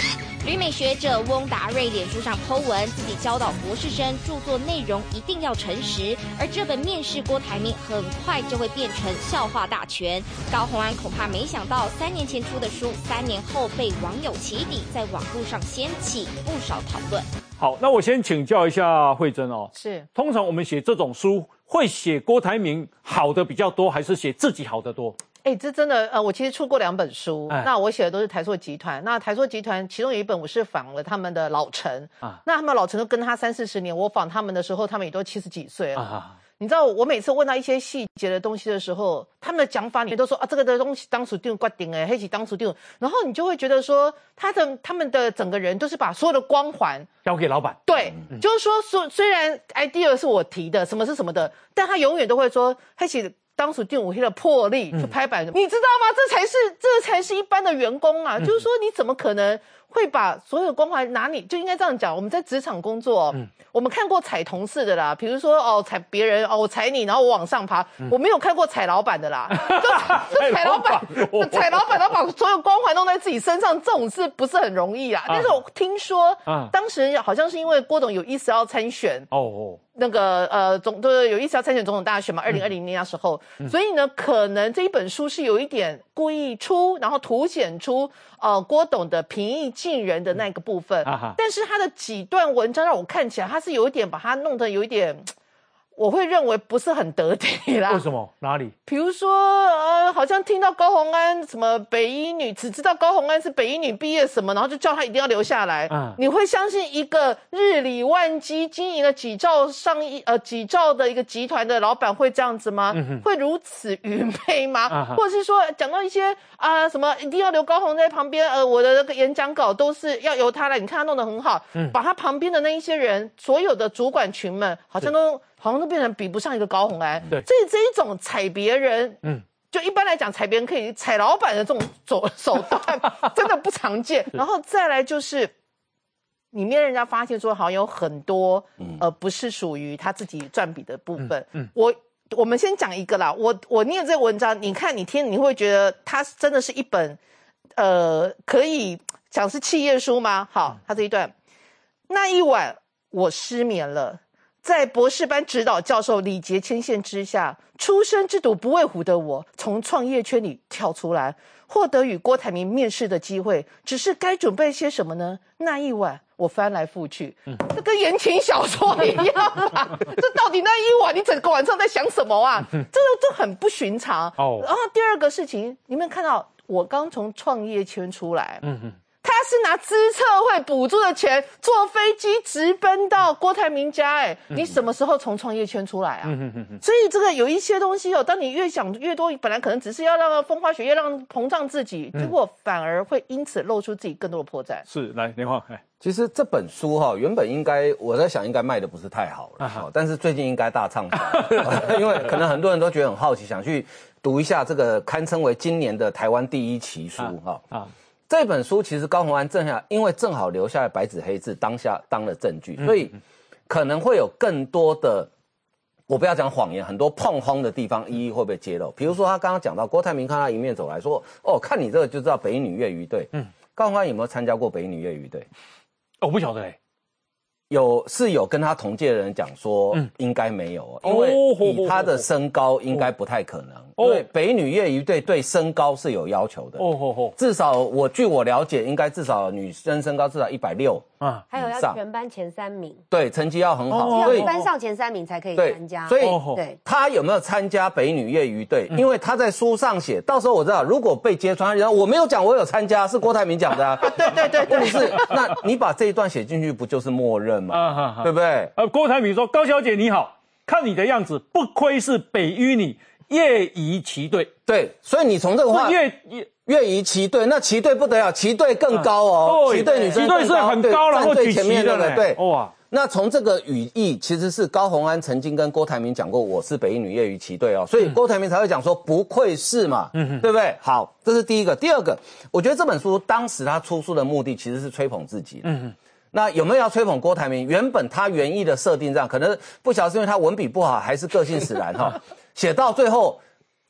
旅美学者翁达瑞脸书上 po 文，自己教导博士生著作内容一定要诚实，而这本面试郭台铭很快就会变成笑话大全。高虹安恐怕没想到，三年前出的书，三年后被网友起底，在网络上掀起不少讨论。 好，那我先请教一下慧珍哦， 是， 通常我们写这种书，会写郭台铭好的比较多，还是写自己好的多？ 哎、欸，这真的，呃，我其实出过两本书，哎、那我写的都是台塑集团。那台塑集团其中有一本我是访了他们的老陈啊，那他们老陈都跟他三四十年，我访他们的时候，他们也都七十几岁了。啊，你知道，我每次问到一些细节的东西的时候，他们的讲法里面都说啊，这个的东西当初定决定哎，黑起当初定，然后你就会觉得说，他的他们的整个人都是把所有的光环交给老板。 对，嗯、就是说，虽虽然 idea 是我提的，什么是什么的，但他永远都会说黑起。当初第五天的魄力去拍板，嗯、你知道吗？这才是这才是一般的员工啊！嗯、就是说，你怎么可能会把所有的光环拿你？就应该这样讲。我们在职场工作，嗯、我们看过踩同事的啦，比如说哦踩别人哦我踩你，然后我往上爬。嗯、我没有看过踩老板的啦，就踩老板踩老板，然后把所有光环弄在自己身上，这种事不是很容易啊。啊但是我听说，啊、当时好像是因为郭董有意思要参选哦哦。那个呃总对有意思要参选总统大选嘛，二零二零年那时候，嗯、所以呢，可能这一本书是有一点故意出，然后凸显出呃郭董的平易近人的那个部分，嗯、但是他的几段文章让我看起来，他是有一点把它弄得有一点。我会认为不是很得体啦。 为什么？哪里？ 比如说，呃，好像听到高虹安什么北一女，只知道高虹安是北一女毕业什么，然后就叫他一定要留下来。嗯，你会相信一个日理万机、经营了几兆上亿呃几兆的一个集团的老板会这样子吗？嗯、会如此愚昧吗？啊、或者是说讲到一些啊、呃、什么一定要留高虹在旁边？呃，我的那个演讲稿都是要由他来，你看他弄得很好，嗯，把他旁边的那一些人，所有的主管群们，好像都。好像都变成比不上一个高虹安，对，所以这一种踩别人，嗯，就一般来讲踩别人可以踩老板的这种手手段，真的不常见。然后再来就是里面人家发现说，好像有很多，嗯、呃，不是属于他自己占比的部分。嗯，嗯我我们先讲一个啦，我我念这个文章，你看你听，你会觉得它真的是一本，呃，可以讲是企业书吗？好，他这一段，那一晚我失眠了。在博士班指导教授李杰牵线之下，初生之犊不畏虎的我，从创业圈里跳出来，获得与郭台铭面试的机会。只是该准备些什么呢？那一晚我翻来覆去，嗯，这跟言情小说一样啊！这到底那一晚你整个晚上在想什么啊？这个这很不寻常哦。然后第二个事情，你们看到我刚从创业圈出来，嗯嗯。他是拿资策会补助的钱坐飞机直奔到郭台铭家，哎，你什么时候从创业圈出来啊？所以这个有一些东西哦，当你越想越多，本来可能只是要让风花雪月，让膨胀自己，结果反而会因此露出自己更多的破绽。 是，来莲花，哎， 其实这本书哈，原本应该我在想应该卖的不是太好了，啊、但是最近应该大畅销，因为可能很多人都觉得很好奇，想去读一下这个堪称为今年的台湾第一奇书哈啊。啊这本书其实高虹安正下，因为正好留下来白纸黑字，当下当了证据，所以可能会有更多的，我不要讲谎言，很多碰轰的地方一一会被揭露。比如说他刚刚讲到郭台铭看他迎面走来说，哦，看你这个就知道北一女业余队。嗯，高虹安有没有参加过北一女业余队？ 我不晓得哎。 有是有跟他同届的人讲说，嗯，应该没有，因为以他的身高应该不太可能，哦、因为北女业余队对身高是有要求的，哦哦哦，至少我据我了解，应该至少女生身高至少一百六啊， 还有要全班前三名， 对，成绩要很好， 哦、所以班上前三名才可以参加， 所以对他有没有参加北女业余队？嗯、因为他在书上写，到时候我知道，如果被揭穿，然后我没有讲我有参加，是郭台铭讲的啊， 对对对， 问题是，那你把这一段写进去，不就是默认？啊，对不对？ 呃，郭台铭说：“高小姐你好，看你的样子，不愧是北一女业余旗队。 对，所以你从这个话，业业余旗队，那旗队不得了，旗队更高哦，旗队女生旗队是很高，然后最前面的，对， 哇。 那从这个语义，其实是高虹安曾经跟郭台铭讲过，我是北一女业余旗队哦，所以郭台铭才会讲说不愧是嘛，嗯，对不对？好，这是第一个。第二个，我觉得这本书当时他出书的目的其实是吹捧自己的，嗯。那有没有要吹捧郭台铭？原本他原意的设定这样，可能不晓得是因为他文笔不好，还是个性使然哈。写到最后，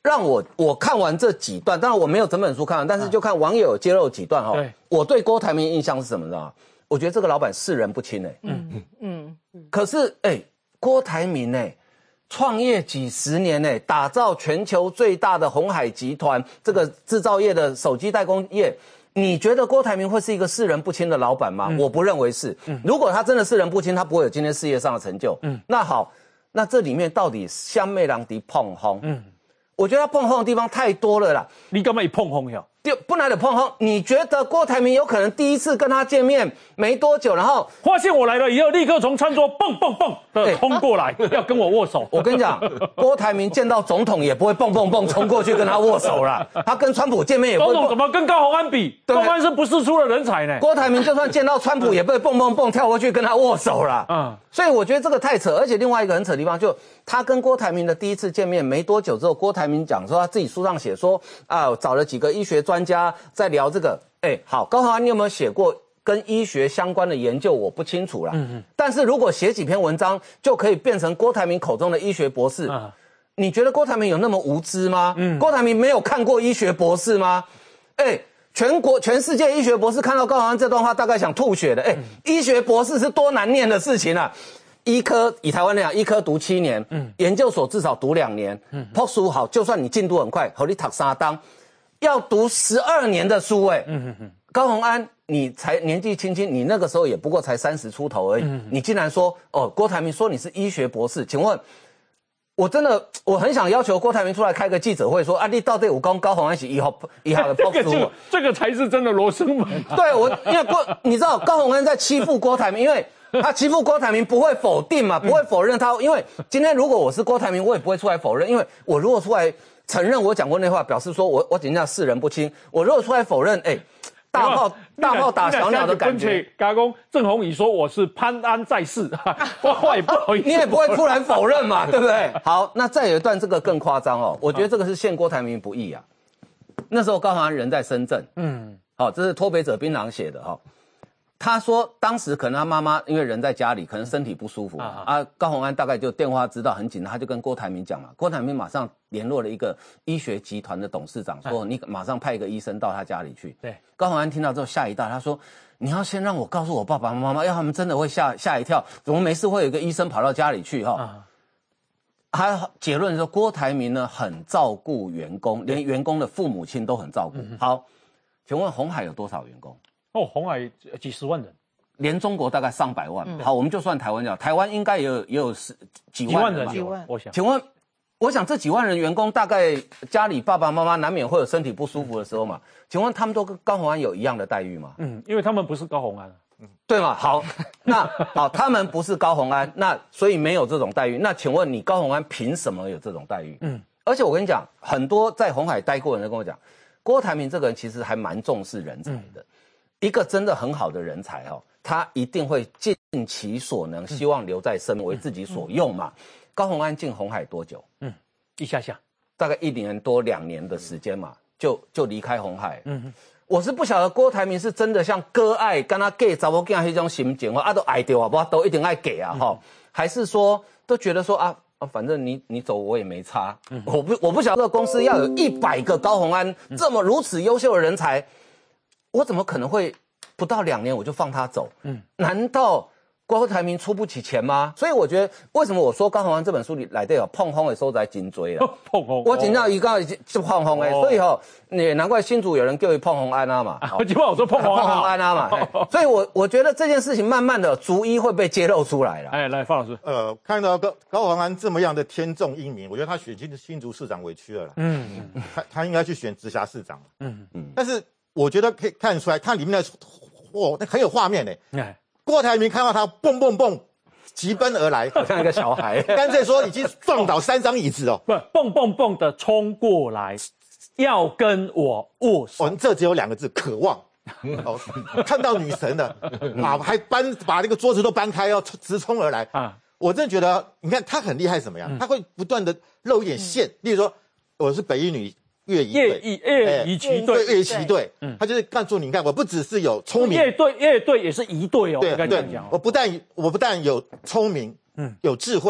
让我我看完这几段，当然我没有整本书看完，但是就看网友有揭露几段哈。对，我对郭台铭印象是什么呢？我觉得这个老板识人不清哎。嗯嗯嗯。可是哎、欸，郭台铭哎、欸，创业几十年哎、欸，打造全球最大的鸿海集团这个制造业的手机代工业。你觉得郭台铭会是一个识人不清的老板吗？嗯、我不认为是。嗯、如果他真的识人不清，他不会有今天事业上的成就。嗯，那好，那这里面到底香妹郎迪碰轰？嗯，我觉得他碰轰的地方太多了啦。 你干嘛一碰轰呀？ 就不来的碰轰，你觉得郭台铭有可能第一次跟他见面没多久，然后发现我来了以后，立刻从餐桌蹦蹦蹦的冲过来，要跟我握手？ 我跟你讲，郭台铭见到总统也不会蹦蹦蹦冲过去跟他握手啦。他跟川普见面也不会。 总统怎么跟高虹安比？高虹安是不世出的人才呢。 郭台铭就算见到川普也不会蹦蹦蹦跳过去跟他握手啦。嗯，所以我觉得这个太扯，而且另外一个很扯的地方，就他跟郭台铭的第一次见面没多久之后，郭台铭讲说他自己书上写说啊，找了几个医学专家在聊这个。哎，好，高虹安，你有没有写过跟医学相关的研究？我不清楚啦。嗯嗯。但是如果写几篇文章就可以变成郭台铭口中的医学博士，嗯、你觉得郭台铭有那么无知吗？嗯。郭台铭没有看过医学博士吗？哎，全国全世界医学博士看到高虹安这段话，大概想吐血的。哎，嗯、医学博士是多难念的事情啊！医科以台湾来讲，医科读七年，嗯，研究所至少读两年，嗯，博士好，就算你进度很快，和你读三当。要读十二年的书哎、欸，嗯嗯嗯，高虹安，你才年纪轻轻，你那个时候也不过才三十出头而已，嗯、你竟然说哦，郭台铭说你是医学博士，请问，我真的我很想要求郭台铭出来开个记者会说，啊，你到底有跟高虹安是医好医好的博士？ 这个这个才是真的罗生门、啊。 对我，因为郭，你知道高虹安在欺负郭台铭，因为他欺负郭台铭不会否定嘛，不会否认他，因为今天如果我是郭台铭，我也不会出来否认，因为我如果出来。承认我讲过那话，表示说我我人家识人不清。我如果出来否认，哎、欸，大炮大炮打小鸟的感觉。 加工郑弘仪说我是潘安在世，我话也不好意思， 你也不会突然否认嘛，对不对？好，那再有一段这个更夸张哦，我觉得这个是陷郭台铭不义啊。那时候高虹安人在深圳，嗯，好、哦，这是脱北者槟榔写的哈、哦。他说，当时可能他妈妈因为人在家里，可能身体不舒服啊。啊高虹安大概就电话知道很紧张，他就跟郭台铭讲嘛。郭台铭马上联络了一个医学集团的董事长，说你马上派一个医生到他家里去。对，高虹安听到之后吓一大，他说你要先让我告诉我爸爸妈妈，要他们真的会吓吓一跳，怎么没事会有一个医生跑到家里去哈？啊他结论说，郭台铭呢很照顾员工，连员工的父母亲都很照顾。嗯、好，请问鸿海有多少员工？ 哦，鸿海几十万人， 连中国大概上百万。嗯、好，我们就算台湾讲，台湾应该也有也有十几万人吧？ 几万，我想。 请问，我想这几万人员工，大概家里爸爸妈妈难免会有身体不舒服的时候嘛？请问他们都跟高虹安有一样的待遇吗？ 嗯，因为他们不是高虹安。 嗯，对嘛？好，那好，他们不是高虹安，那所以没有这种待遇。那请问你高虹安凭什么有这种待遇？嗯，而且我跟你讲，很多在鸿海待过的人跟我讲，郭台铭这个人其实还蛮重视人才的。嗯一个真的很好的人才哦，他一定会尽其所能，希望留在身边为自己所用嘛。高虹安进鸿海多久？嗯， 一下下， 大概一年多两年的时间嘛，就就离开鸿海。嗯，我是不晓得郭台铭是真的像割爱跟他给找我给他那种心情，啊都爱掉啊，不都一定爱给啊哈、嗯，还是说都觉得说啊。反正你你走我也没差，嗯、我不我不晓得这个公司要有一百个高虹安、嗯、这么如此优秀的人才。我怎么可能会不到两年我就放他走？嗯，难道郭台铭出不起钱吗？所以我觉得，为什么我说高虹安这本书里来的有碰轰的时候在颈椎了？ 碰轰， 我听到一个就碰轰哎，所以哈，也难怪新竹有人叫他碰轰安啊嘛。 我就问我说碰轰安啊嘛，所以我我觉得这件事情慢慢的逐一会被揭露出来了。 哎，来方老师， 呃，看到高高虹安这么样的天纵英明，我觉得他选新新竹市长委屈了啦。嗯，他他应该去选直辖市长。嗯嗯，但是。我觉得可以看出来，它里面的哇，那很有画面呢。哎，郭台铭看到他蹦蹦蹦疾奔而来， 好像一个小孩， 干脆说已经撞倒三张椅子哦。 不，蹦蹦蹦的冲过来，要跟我握手。 哦，这只有两个字：渴望。哦，看到女神了啊，还搬把那个桌子都搬开，要直冲而来啊！我真的觉得，你看他很厉害，怎么样？他会不断的露一点线，例如说，我是北一女。乐仪队， 乐仪旗队， 乐旗队，嗯，他就是告诉你，看，我不只是有聪明， 乐队，乐队也是仪队哦， 对对，我不但我不但有聪明，嗯，有智慧，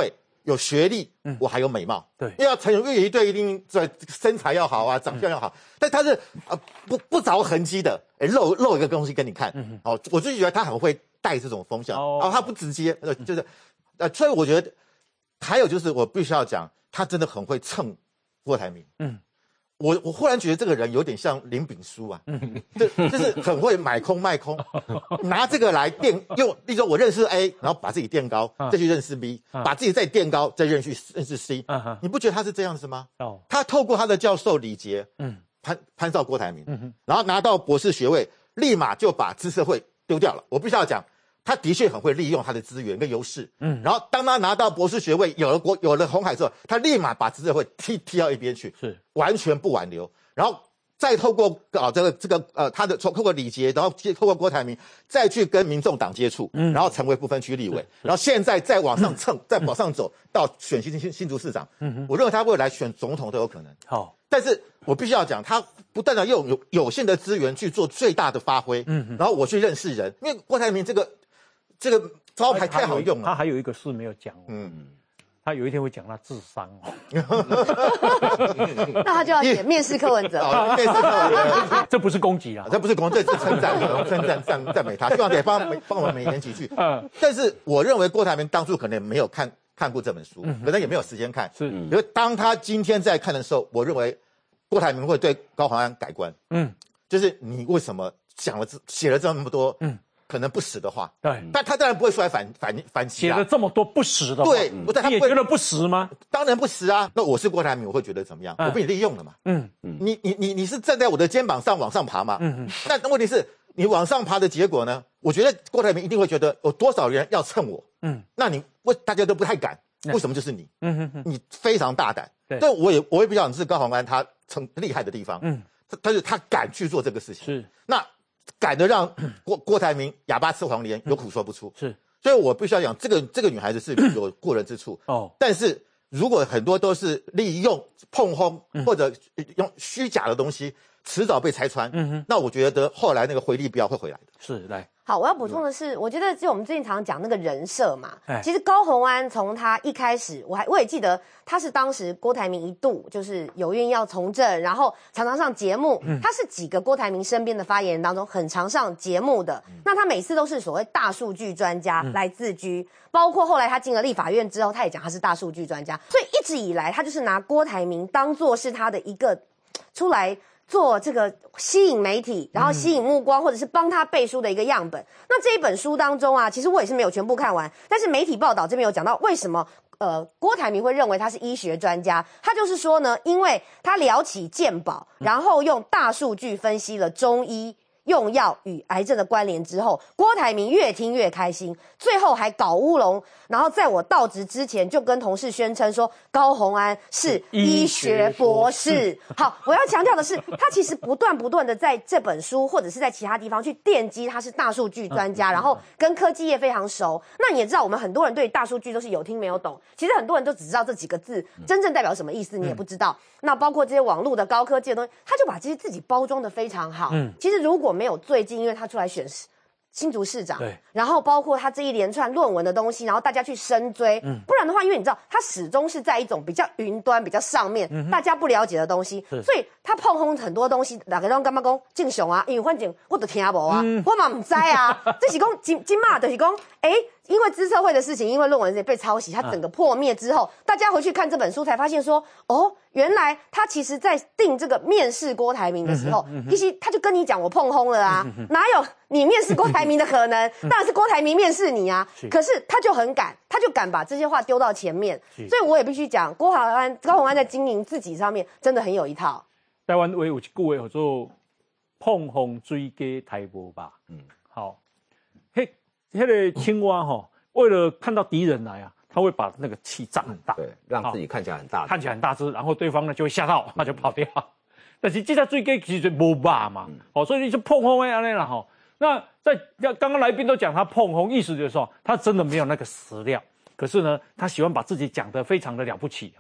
有学历，嗯，我还有美貌， 对， 因为要成为越野队一定在身材要好啊，长相要好，嗯、但他是呃不不着痕迹的，哎露露一个东西给你看，嗯，哦，我就觉得他很会带这种风向，哦，哦他不直接，呃，就是，呃，所以我觉得还有就是我必须要讲，他真的很会蹭郭台铭，嗯。我我忽然觉得这个人有点像林炳书啊，嗯，就就是很会买空卖空，拿这个来垫用，例如说我认识 A， 然后把自己垫高，再去认识 B， 把自己再垫高，再认识认识 C， 你不觉得他是这样子吗？哦，他透过他的教授李杰，嗯，潘潘少郭台铭，嗯，然后拿到博士学位，立马就把资社会丢掉了。我必须要讲。他的确很会利用他的资源跟优势，嗯，然后当他拿到博士学位，有了国有了鸿海之后，他立马把资社会踢踢到一边去，是完全不挽留，然后再透过啊这个这个呃他的透过李杰，然后透过郭台铭，再去跟民众党接触，嗯，然后成为不分区立委，然后现在再往上蹭，再往上走到选新新新竹市长，嗯，我认为他未来选总统都有可能。好，但是我必须要讲，他不断的用有有限的资源去做最大的发挥，嗯，然后我去认识人，因为郭台铭这个。这个招牌太好用了。 他还有一个事没有讲，嗯，他有一天会讲他智商哦。 那他就要写面试柯文哲。 面试柯文哲， 这不是攻击啊， 这不是攻击，这是称赞，称赞赞赞美他，希望可以帮帮我们美言几句。嗯，但是我认为郭台铭当初可能没有看看过这本书，可能也没有时间看。是，因为当他今天在看的时候，我认为郭台铭会对高虹安改观。嗯，就是你为什么讲了写了这么多？嗯。可能不实的话，对，但他当然不会出来反反反击啊。写了这么多不实的话， 对，不但他也觉得不实吗？ 当然不实啊。那我是郭台铭，我会觉得怎么样？嗯、我被你利用了嘛。嗯嗯，你你你你是站在我的肩膀上往上爬嘛。嗯嗯。但问题是，你往上爬的结果呢？我觉得郭台铭一定会觉得有多少人要蹭我。嗯，那你为大家都不太敢，为什么就是你？嗯哼哼，你非常大胆。对，但我也我也比较是高虹安他成厉害的地方。嗯，但是他敢去做这个事情。是那。敢得让郭郭台铭哑巴吃黄连，有苦说不出。是，所以我必须要讲，这个这个女孩子是有过人之处哦。但是如果很多都是利用碰轰或者用虚假的东西，迟早被拆穿。嗯哼，那我觉得后来那个回力镖会回来的。 是，来。 好，我要补充的是，我觉得就我们最近常讲那个人设嘛，其实高虹安从他一开始，我还我也记得他是当时郭台铭一度就是有愿要从政，然后常常上节目，嗯、他是几个郭台铭身边的发言人当中很常上节目的，嗯、那他每次都是所谓大数据专家来自居，嗯、包括后来他进了立法院之后，他也讲他是大数据专家，所以一直以来他就是拿郭台铭当作是他的一个出来。做这个吸引媒体，然后吸引目光，或者是帮他背书的一个样本。那这一本书当中啊，其实我也是没有全部看完，但是媒体报道这边有讲到为什么呃郭台铭会认为他是医学专家，他就是说呢，因为他聊起健保，然后用大数据分析了中医用药与癌症的关联之后，郭台铭越听越开心，最后还搞乌龙，然后在我到职之前就跟同事宣称说高虹安是医学博士。好，我要强调的是，他其实不断不断的在这本书或者是在其他地方去奠基他是大数据专家，然后跟科技业非常熟。那你也知道，我们很多人对大数据都是有听没有懂，其实很多人都只知道这几个字真正代表什么意思，你也不知道。那包括这些网络的高科技的东西，他就把这些自己包装的非常好。嗯，其实如果没有最近，因为他出来选新竹市长，对，然后包括他这一连串论文的东西，然后大家去深追，嗯，不然的话，因为你知道，他始终是在一种比较云端、比较上面，嗯、大家不了解的东西，所以他碰轰很多东西，大家拢感觉讲正常啊，因为反正我都听无啊，嗯、我嘛唔知啊，这是讲今今嘛就是讲，哎。因为资策会的事情，因为论文被抄袭，它整个破灭之后，大家回去看这本书才发现说，哦，原来他其实在定这个面试郭台铭的时候，其实他就跟你讲我碰轰了啊，哪有你面试郭台铭的可能？当然是郭台铭面试你啊。可是他就很敢，他就敢把这些话丢到前面，所以我也必须讲，郭虹安高虹安在经营自己上面真的很有一套。 台湾话有一句话叫做碰轰追鸡台无吧，嗯，好。那个青蛙哈，为了看到敌人来啊，他会把那个气胀很大， 对，让自己看起来很大， 看起来很大只，然后对方呢就会吓到，他就跑掉。但是这只水鸡其实无肉嘛，嗯、哦，所以你就碰轰安尼啦哈。那在刚刚来宾都讲他碰轰，意思就是说他真的没有那个实料，可是呢，他喜欢把自己讲得非常的了不起哈。那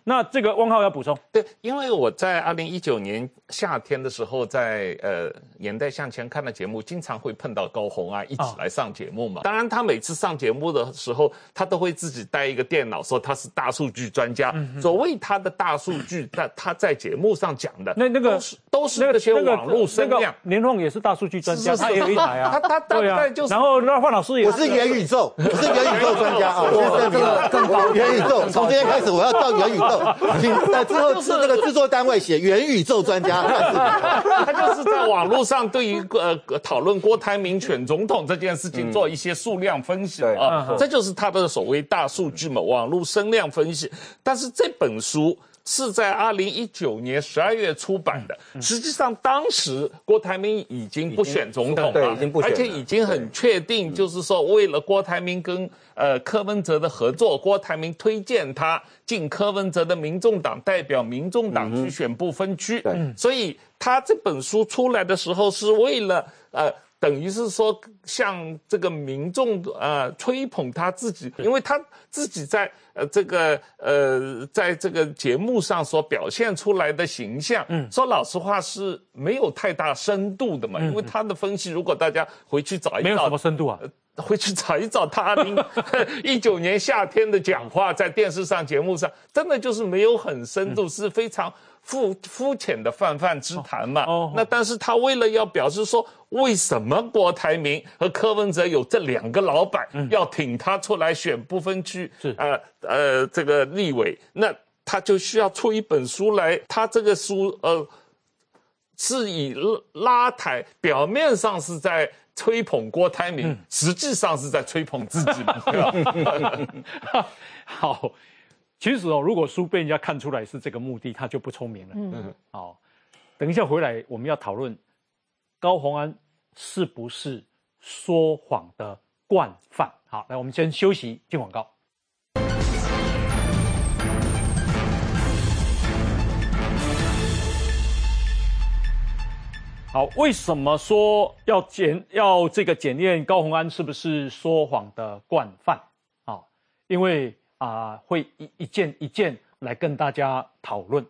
那这个汪浩要补充。 对，因为我在二零一九年夏天的时候在，在呃年代向前看的节目，经常会碰到高虹安一起来上节目嘛。哦、当然，他每次上节目的时候，他都会自己带一个电脑，说他是大数据专家。嗯、所谓他的大数据，但他在节目上讲的， 那那个都是都是那些网络声量。那个、年凤也是大数据专家，他也有一台啊。 他他大概就是。 然后那范老师也我是元宇宙，我是元宇宙专家啊！我这个更高元宇宙，从今天开始我要到元宇宙。请呃之后是那个制作单位写元宇宙专家， 他就是在网络上对于呃讨论郭台铭选总统这件事情做一些数量分析啊，这就是他的所谓大数据嘛，网络声量分析。但是这本书是在二零一九年十二月出版的，实际上当时郭台铭已经不选总统了， 对，已经不选了， 而且已经很确定，就是说为了郭台铭跟呃柯文哲的合作，郭台铭推荐他进柯文哲的民众党，代表民众党去选不分区，嗯、所以他这本书出来的时候是为了呃。等于是说，向这个民众呃吹捧他自己，因为他自己在呃这个呃在这个节目上所表现出来的形象，嗯，说老实话是没有太大深度的嘛，嗯、因为他的分析，如果大家回去找一找， 没有什么深度啊。 回去找一找他二零一九年夏天的讲话，在电视上节目上，真的就是没有很深度，嗯、是非常肤肤浅的泛泛之谈嘛。哦哦、那但是他为了要表示说，为什么郭台铭和柯文哲有这两个老板、嗯、要挺他出来选不分区，呃呃这个立委，那他就需要出一本书来，他这个书呃是以拉抬，表面上是在吹捧郭台铭，嗯、实际上是在吹捧自己。 好，其实哦，如果书被人家看出来是这个目的，他就不聪明了。嗯，好，等一下回来我们要讨论高虹安是不是说谎的惯犯。好，来我们先休息，进广告。好，为什么说要检要这个检验高虹安是不是说谎的惯犯啊？因为啊、呃，会一一件一件来跟大家讨论。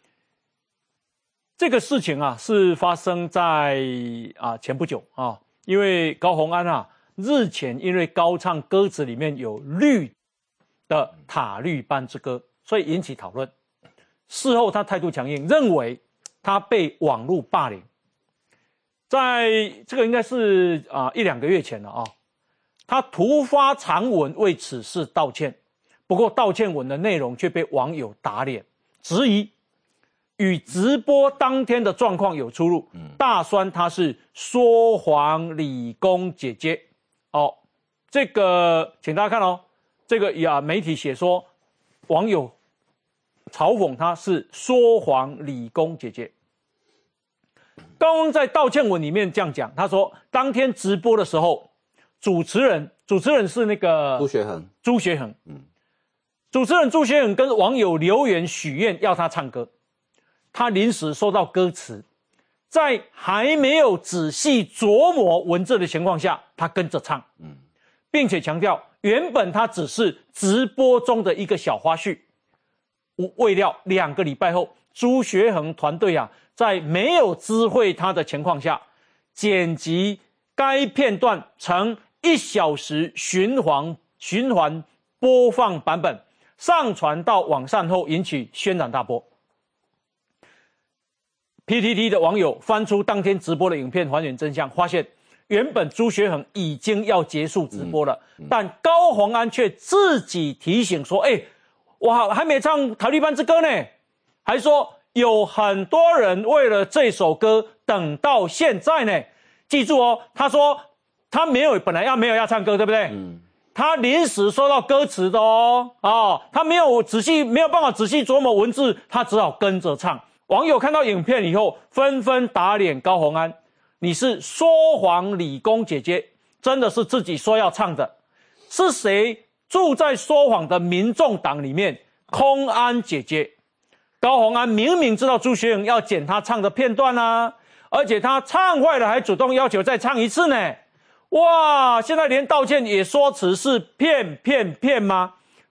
这个事情啊，是发生在啊前不久啊，因为高虹安啊日前因为高唱歌词里面有绿的塔绿班之歌，所以引起讨论。事后他态度强硬，认为他被网络霸凌。在这个应该是啊、呃、一两个月前了啊，他突发长文为此事道歉，不过道歉文的内容却被网友打脸，质疑与直播当天的状况有出入，嗯、大酸他是说谎理工姐姐哦。这个请大家看哦，这个呀媒体写说网友嘲讽他是说谎理工姐姐。高虹安在道歉文里面这样讲，他说当天直播的时候，主持人主持人是那个朱学恒， 朱学恒，嗯，主持人朱学恒跟网友留言许愿要他唱歌，他临时收到歌词，在还没有仔细琢磨文字的情况下，他跟着唱，嗯，并且强调原本他只是直播中的一个小花絮，未料两个礼拜后，朱学恒团队啊。在没有知会他的情况下，剪辑该片段成一小时循环循环播放版本，上传到网上后引起轩然大波。P T T 的网友翻出当天直播的影片，还原真相，发现原本朱学恒已经要结束直播了，嗯嗯、但高虹安却自己提醒说：“哎、欸，我还没唱《塔利班之歌》呢。”还说。有很多人为了这首歌等到现在呢，记住哦，他说他没有本来要没有要唱歌，对不对？嗯，他临时收到歌词的哦，哦，他没有仔细没有办法仔细琢磨文字，他只好跟着唱。网友看到影片以后，纷纷打脸高虹安，你是说谎理工姐姐，真的是自己说要唱的，是谁住在说谎的民众党里面？空安姐姐。高虹安明明知道朱学恒要剪他唱的片段啊，而且他唱坏了还主动要求再唱一次呢。哇，现在连道歉也说辞是骗骗骗吗？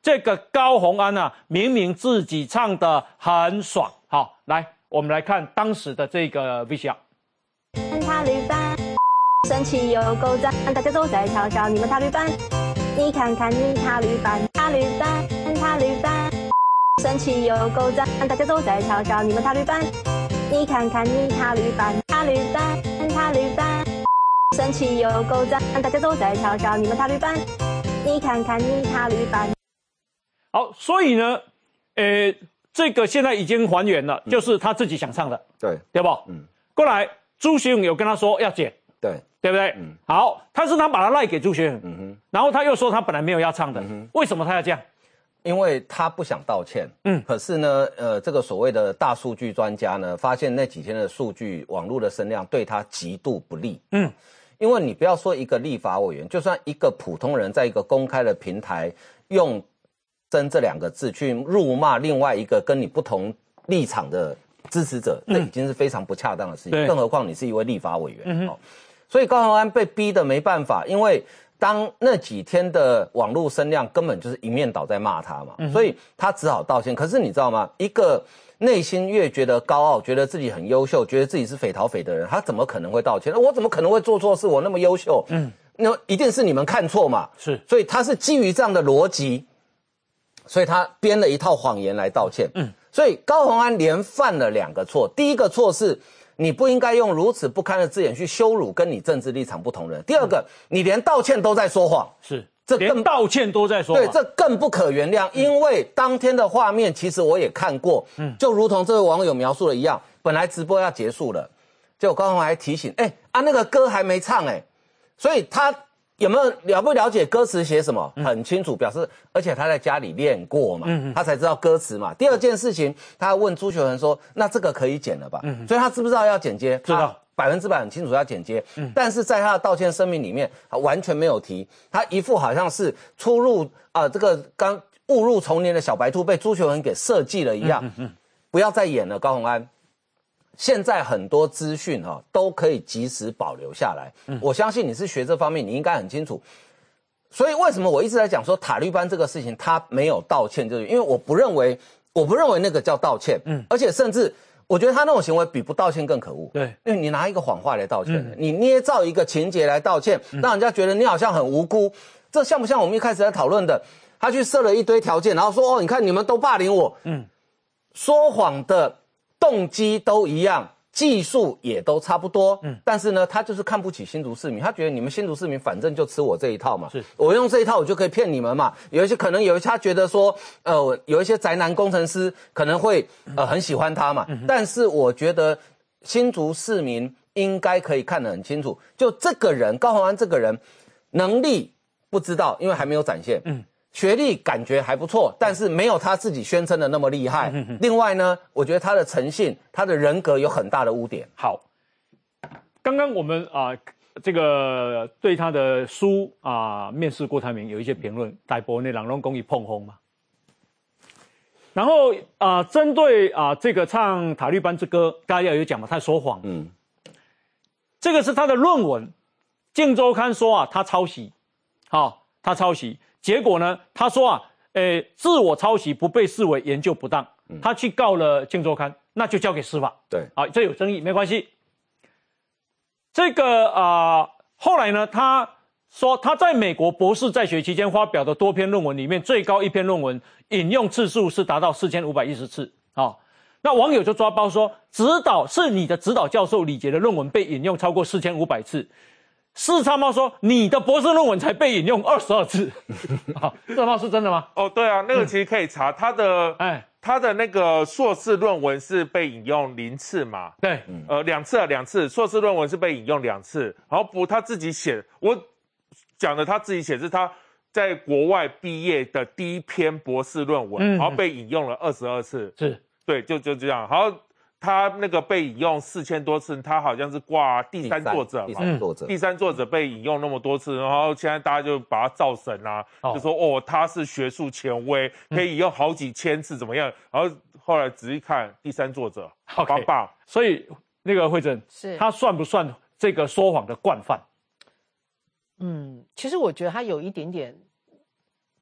这个高虹安啊，明明自己唱得很爽。好，来，我们来看当时的这个 V C R。 塔绿班，神奇又够赞，大家都在嘲笑你们塔绿班。你看看你塔绿班，塔绿班，塔绿班，神奇又够赞，大家都在嘲笑你们塔绿班。你看看你塔绿班，塔绿班，塔绿班，神奇又够赞，大家都在嘲笑你们塔绿班。你看看你塔绿班。 好，所以呢，呃，这个现在已经还原了，嗯、就是他自己想唱的， 对， 对不？嗯，过来，朱学勇有跟他说要剪， 对， 对不对？嗯，好，但是他把他赖给朱学勇，嗯哼，然后他又说他本来没有要唱的，嗯哼，为什么他要这样？ 因为他不想道歉，嗯，可是呢，呃，这个所谓的大数据专家呢，发现那几天的数据网络的声量对他极度不利，嗯，因为你不要说一个立法委员，就算一个普通人在一个公开的平台用“真”这两个字去辱骂另外一个跟你不同立场的支持者，这已经是非常不恰当的事情，更何况你是一位立法委员，嗯哦，所以高虹安被逼得没办法，因为当那几天的网络声量根本就是一面倒在骂他嘛，嗯、所以他只好道歉。可是你知道吗？一个内心越觉得高傲，觉得自己很优秀，觉得自己是匪逃匪的人，他怎么可能会道歉？我怎么可能会做错事？我那么优秀，嗯，那一定是你们看错嘛。 是， 所以他是基于这样的逻辑，所以他编了一套谎言来道歉。嗯，所以高虹安连犯了两个错，第一个错是，你不应该用如此不堪的字眼去羞辱跟你政治立场不同的人。第二个，你连道歉都在说谎， 是，这连道歉都在说谎， 对，这更不可原谅。因为当天的画面，其实我也看过，嗯，就如同这位网友描述的一样，本来直播要结束了，结果高虹安还提醒，哎、欸、啊，那个歌还没唱，哎、欸，所以他有没有了不了解歌词写什么？嗯、很清楚，表示，而且他在家里练过嘛，嗯、他才知道歌词嘛。第二件事情，他还问朱学恒说：“那这个可以剪了吧？”嗯、所以他知不知道要剪接？ 知道， 百分之百很清楚要剪接。嗯、但是在他的道歉声明里面，他完全没有提，他一副好像是出入啊、呃、这个刚误入丛林的小白兔被朱学恒给设计了一样。嗯嗯嗯、不要再演了，高虹安。现在很多资讯哈都可以及时保留下来，嗯、我相信你是学这方面，你应该很清楚。所以为什么我一直在讲说塔绿班这个事情他没有道歉，就是因为我不认为，我不认为那个叫道歉，嗯，而且甚至我觉得他那种行为比不道歉更可恶， 对， 因为你拿一个谎话来道歉，嗯、你捏造一个情节来道歉，嗯、让人家觉得你好像很无辜，这像不像我们一开始在讨论的？他去设了一堆条件，然后说哦，你看你们都霸凌我，嗯，说谎的动机都一样，技术也都差不多，嗯，但是呢，他就是看不起新竹市民，他觉得你们新竹市民反正就吃我这一套嘛，是我用这一套我就可以骗你们嘛。有一些可能有一些他觉得说，呃，有一些宅男工程师可能会呃很喜欢他嘛，嗯、但是我觉得新竹市民应该可以看得很清楚，就这个人高虹安这个人能力不知道，因为还没有展现，嗯。学历感觉还不错，但是没有他自己宣称的那么厉害。嗯、另外呢，我觉得他的诚信、他的人格有很大的污点。 好，刚刚我们啊、呃，这个对他的书啊、呃，面试郭台铭有一些评论，大部分的人都讲他碰轰嘛。然后啊、呃，针对啊、呃、这个唱塔绿班之歌，大家有讲嘛，他说谎。嗯，这个是他的论文，《镜周刊》说啊，他抄袭，好、哦，他抄袭。结果呢？他说啊，诶，自我抄袭不被视为研究不当，嗯、他去告了《镜周刊》，那就交给司法。 对， 啊，这有争议没关系。这个啊、呃，后来呢，他说他在美国博士在学期间发表的多篇论文里面，最高一篇论文引用次数是达到四千五百一十次啊、哦。那网友就抓包说，指导是你的指导教授李杰的论文被引用超过四千五百次。四叉猫说：“你的博士论文才被引用二十二次，好，这猫是真的吗？” 哦，对啊，那个其实可以查、嗯、他的，哎，他的那个硕士论文是被引用零次嘛？ 对， 呃，两次啊，两次，硕士论文是被引用两次，然后不，他自己写，我讲的他自己写是他在国外毕业的第一篇博士论文，嗯、然后被引用了二十二次， 是， 对，就就这样，然后。他那个被引用四千多次，他好像是挂第三作者嘛， 第三作者， 第三作者被引用那么多次，然后现在大家就把他造神啊，哦、就说哦他是学术权威，可以引用好几千次怎么样？然后后来仔细看第三作者，棒棒。 所以那个慧珍，是他算不算这个说谎的惯犯？ 嗯，其实我觉得他有一点点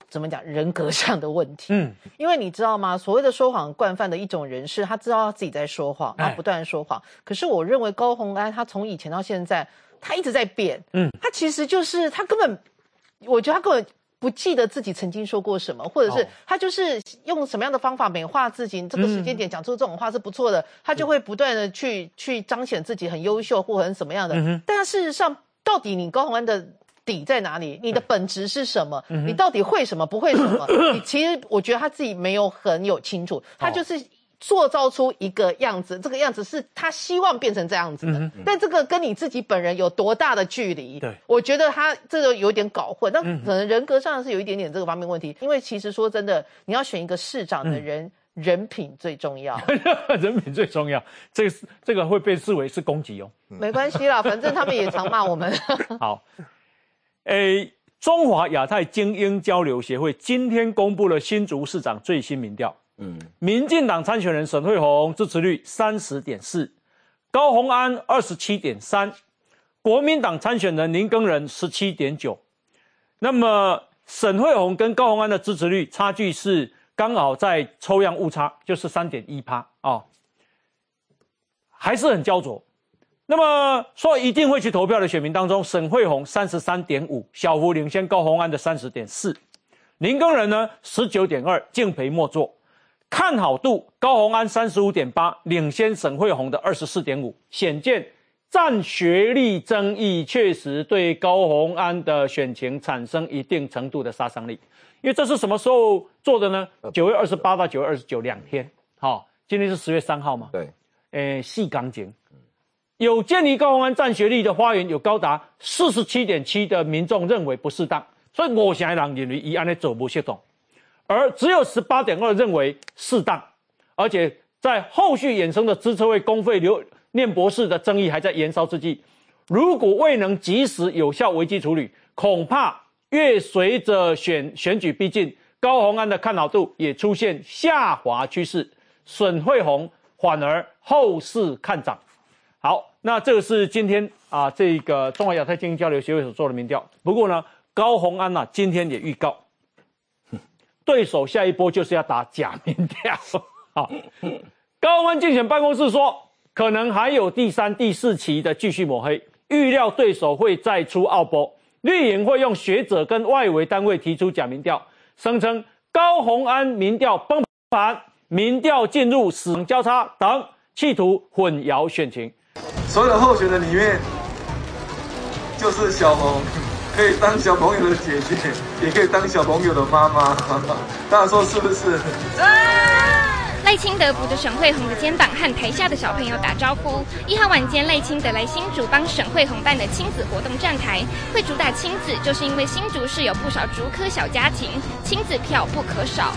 怎么讲人格上的问题。嗯，因为你知道吗？所谓的说谎惯犯的一种人士，他知道他自己在说谎，然后不断说谎。可是我认为高虹安他从以前到现在，他一直在变。嗯，他其实就是他根本，我觉得他根本不记得自己曾经说过什么，或者是他就是用什么样的方法美化自己。这个时间点讲出这种话是不错的，他就会不断的去去彰显自己很优秀或很什么样的。嗯、但事实上，到底你高虹安的底在哪里？你的本质是什么？嗯、你到底会什么？不会什么？你其实我觉得他自己没有很有清楚，他就是塑造出一个样子，这个样子是他希望变成这样子的，嗯、但这个跟你自己本人有多大的距离？对，我觉得他这个有点搞混，那可能人格上是有一点点这个方面问题。因为其实说真的，你要选一个市长的人。嗯人品最重要， 人品最重要，这个这个会被视为是攻击哦。 没关系啦，反正他们也常骂我们。 好，诶，中华亚太精英交流协会今天公布了新竹市长最新民调，嗯，民进党参选人沈慧虹支持率三十点四，高虹安二十七点三，国民党参选人林耕仁十七点九。那么沈慧虹跟高虹安的支持率差距是。刚好在抽样误差就是 百分之三点一 哦，还是很焦灼。那么说一定会去投票的选民当中，沈慧虹 三十三点五， 小幅领先高虹安的 三十点四， 林耕仁呢 十九点二， 敬陪末座。看好度高虹安 三十五点八， 领先沈慧虹的 二十四点五， 显见占学历争议确实对高虹安的选情产生一定程度的杀伤力。因为这是什么时候做的呢？九月二十八到九月二十九两天。好、哦，今天是十月三号嘛？对。诶，细钢琴，有鉴于高虹安占学历的发言有高达 四十七点七 的民众认为不适当，所以五成的人认为他这样做不适当，而只有 十八点二 认为适当，而且在后续衍生的资策会公费留念博士的争议还在延烧之际，如果未能及时有效危机处理，恐怕越随着选选举逼近，高虹安的看好度也出现下滑趋势，沈慧虹反而后市看涨。好，那这个是今天啊这个中华亚太精英交流协会所做的民调。不过呢，高虹安啊今天也预告，对手下一波就是要打假民调。好，高虹安竞选办公室说，可能还有第三、第四期的继续抹黑，预料对手会再出奥波。绿营会用学者跟外围单位提出假民调，声称高虹安民调崩盘、民调进入死亡交叉等，企图混淆选情。 所有候选人里面，就是小红可以当小朋友的姐姐，也可以当小朋友的妈妈，大家说是不是？ 赖清德扶着沈慧虹的肩膀，和台下的小朋友打招呼。一号晚间，赖清德来新竹帮沈慧虹办的亲子活动站台，会主打亲子，就是因为新竹市有不少竹科小家庭，亲子票不可少。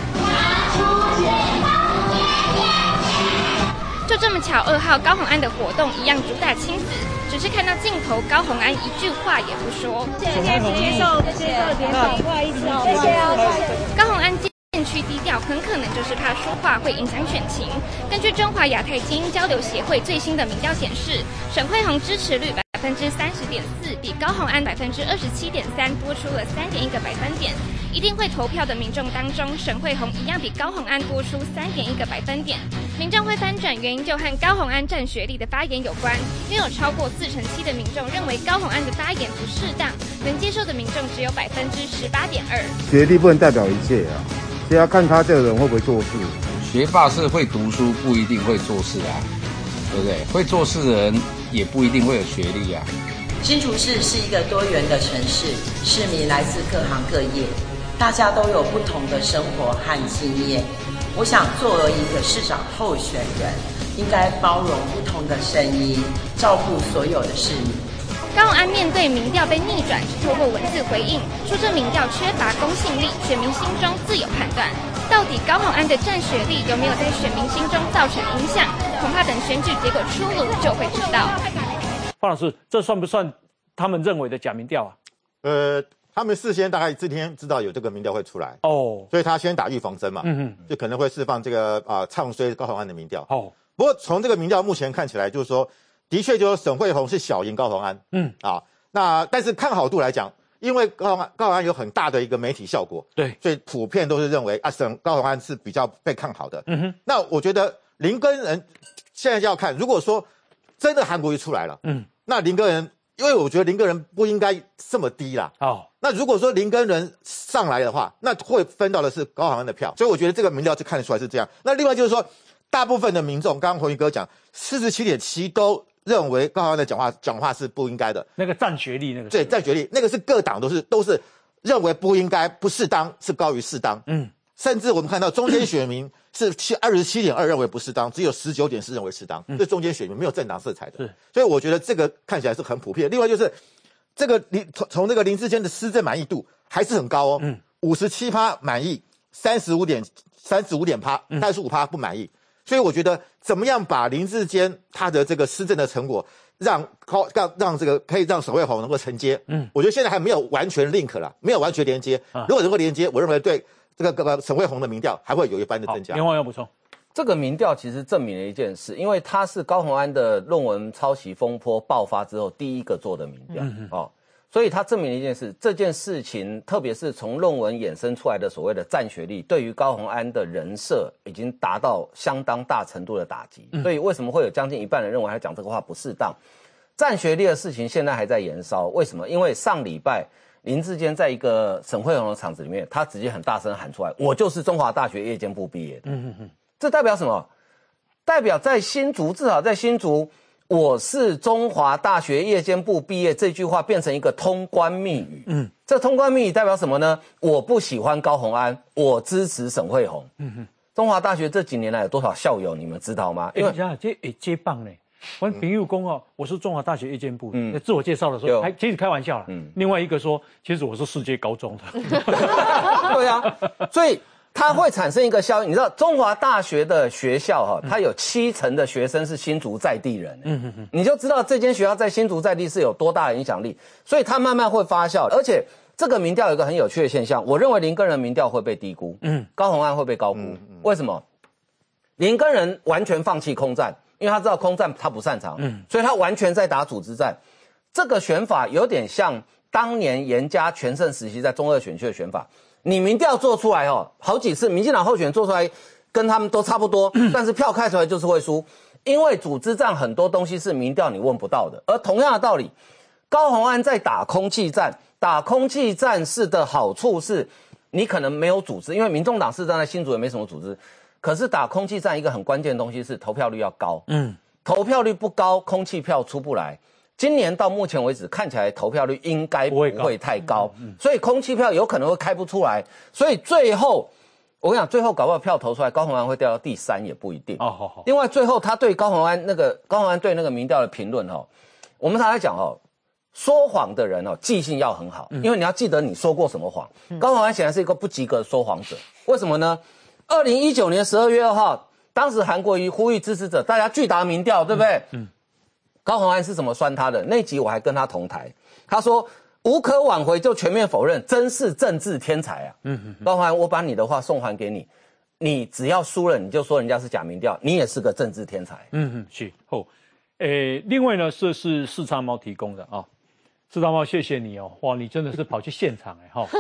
就这么巧，二号高虹安的活动一样主打亲子，只是看到镜头，高虹安一句话也不说。谢谢，接受，接受，接受，不好意思哦，谢谢哦，高虹安渐趋低调，很可能就是怕说话会影响选情。根据中华亚太精英交流协会最新的民调显示，沈慧虹支持率百分之三十点四，比高虹安百分之二十七点三多出了三点一个百分点。一定会投票的民众当中，沈慧虹一样比高虹安多出三点一个百分点。民众会翻转，原因就和高虹安占学历的发言有关，因为有超过四成七的民众认为高虹安的发言不适当，能接受的民众只有百分之十八点二。 学历不能代表一切啊。所以要看他这个人会不会做事。 学霸是会读书，不一定会做事啊，对不对？会做事的人也不一定会有学历啊。 新竹市是一个多元的城市，市民来自各行各业，大家都有不同的生活和经验。我想，作为一个市长候选人，应该包容不同的声音，照顾所有的市民。 高虹安面对民调被逆转，只透过文字回应，说这民调缺乏公信力，选民心中自有判断。到底高虹安的占学历有没有在选民心中造成影响？恐怕等选举结果出炉就会知道。 方老师，这算不算他们认为的假民调啊？ 呃，他们事先大概今天知道有这个民调会出来哦，所以他先打预防针嘛，嗯哼，就可能会释放这个啊、呃、唱衰高虹安的民调。哦，不过从这个民调目前看起来，就是说。的确，就是沈慧虹是小赢高虹安，嗯啊，那但是看好度来讲， 因为高虹安高虹安有很大的一个媒体效果， 对， 所以普遍都是认为啊，沈高虹安是比较被看好的。 嗯哼， 那我觉得林耕仁现在就要看，如果说真的韩国瑜出来了，嗯，那林耕仁，因为我觉得林耕仁不应该这么低啦。哦，那如果说林耕仁上来的话，那会分到的是高虹安的票，所以我觉得这个民调就看得出来是这样。那另外就是说，大部分的民众，刚刚鸿鈺哥讲，四十七点七都认为高虹安的讲话讲话是不应该的。 那个占学历那个， 对，占学历那个是各党都是都是认为不应该、不适当，是高于适当。嗯，甚至我们看到中间选民是七二十七点二认为不适当，只有十九点四认为适当，这中间选民没有政党色彩的。是，所以我觉得这个看起来是很普遍。另外就是这个林从从这个林智坚的施政满意度还是很高哦，嗯，五十七趴满意，三十五点三十五点趴，三十五趴不满意。所以我觉得怎么样把林智坚他的这个施政的成果让高让让这个可以让沈慧虹能够承接，嗯，我觉得现在还没有完全 link 啦，没有完全连接。啊、如果能够连接，我认为对这个这个沈慧虹的民调还会有一般的增加。 连华要补充， 这个民调其实证明了一件事，因为他是高虹安的论文抄袭风波爆发之后第一个做的民调，嗯、哦。所以它证明了一件事，这件事情，特别是从论文衍生出来的所谓的占学历，对于高虹安的人设已经达到相当大程度的打击。嗯、所以为什么会有将近一半人认为他讲这个话不适当？占学历的事情现在还在延烧，为什么？因为上礼拜林智坚在一个沈慧虹的场子里面，他直接很大声喊出来：“我就是中华大学夜间部毕业的。”嗯嗯嗯，这代表什么？代表在新竹，至少在新竹。我是中华大学夜间部毕业这句话变成一个通关密语。嗯，这通关密语代表什么呢？我不喜欢高虹安，我支持沈慧虹。嗯哼，中华大学这几年来有多少校友，你们知道吗？ 因为这这诶接棒呢，我朋友讲哦，我是中华大学夜间部。嗯，自我介绍的时候，还其实开玩笑了。嗯，另外一个说，其实我是世界高中的。 对啊，所以。它会产生一个效应，你知道中华大学的学校哈，它有七成的学生是新竹在地人，嗯嗯嗯，你就知道这间学校在新竹在地是有多大的影响力，所以它慢慢会发酵。而且这个民调有一个很有趣的现象，我认为林耕仁民调会被低估，嗯，高虹安会被高估，嗯嗯、为什么？林耕仁完全放弃空战，因为他知道空战他不擅长，嗯，所以他完全在打组织战。这个选法有点像当年严家全盛时期在中二选区的选法。你民调做出来哦，好几次民进党候选人做出来跟他们都差不多，但是票开出来就是会输，因为组织战很多东西是民调你问不到的。而同样的道理，高虹安在打空气战，打空气战士的好处是，你可能没有组织，因为民众党是站在新竹也没什么组织，可是打空气战一个很关键的东西是投票率要高，嗯，投票率不高，空气票出不来。今年到目前为止，看起来投票率应该不会太高，嗯嗯、所以空气票有可能会开不出来。所以最后，我跟你讲，最后搞不好票投出来，高虹安会掉到第三也不一定。哦，好好。另外，最后他对高虹安那个高虹安对那个民调的评论哦，我们常常讲哦，说谎的人哦，记性要很好，嗯、因为你要记得你说过什么谎。嗯、高虹安显然是一个不及格的说谎者，为什么呢？二零一九年十二月二号，当时韩国瑜呼吁支持者大家拒答民调，对不对？嗯。嗯高虹安是怎么酸他的？那集我还跟他同台，他说无可挽回就全面否认，真是政治天才啊！嗯嗯，高虹安，我把你的话送还给你，你只要输了你就说人家是假民调，你也是个政治天才。 嗯嗯，是好。诶，另外呢，这是四叉猫提供的啊，四叉猫谢谢你哦，哇，你真的是跑去现场哎哈。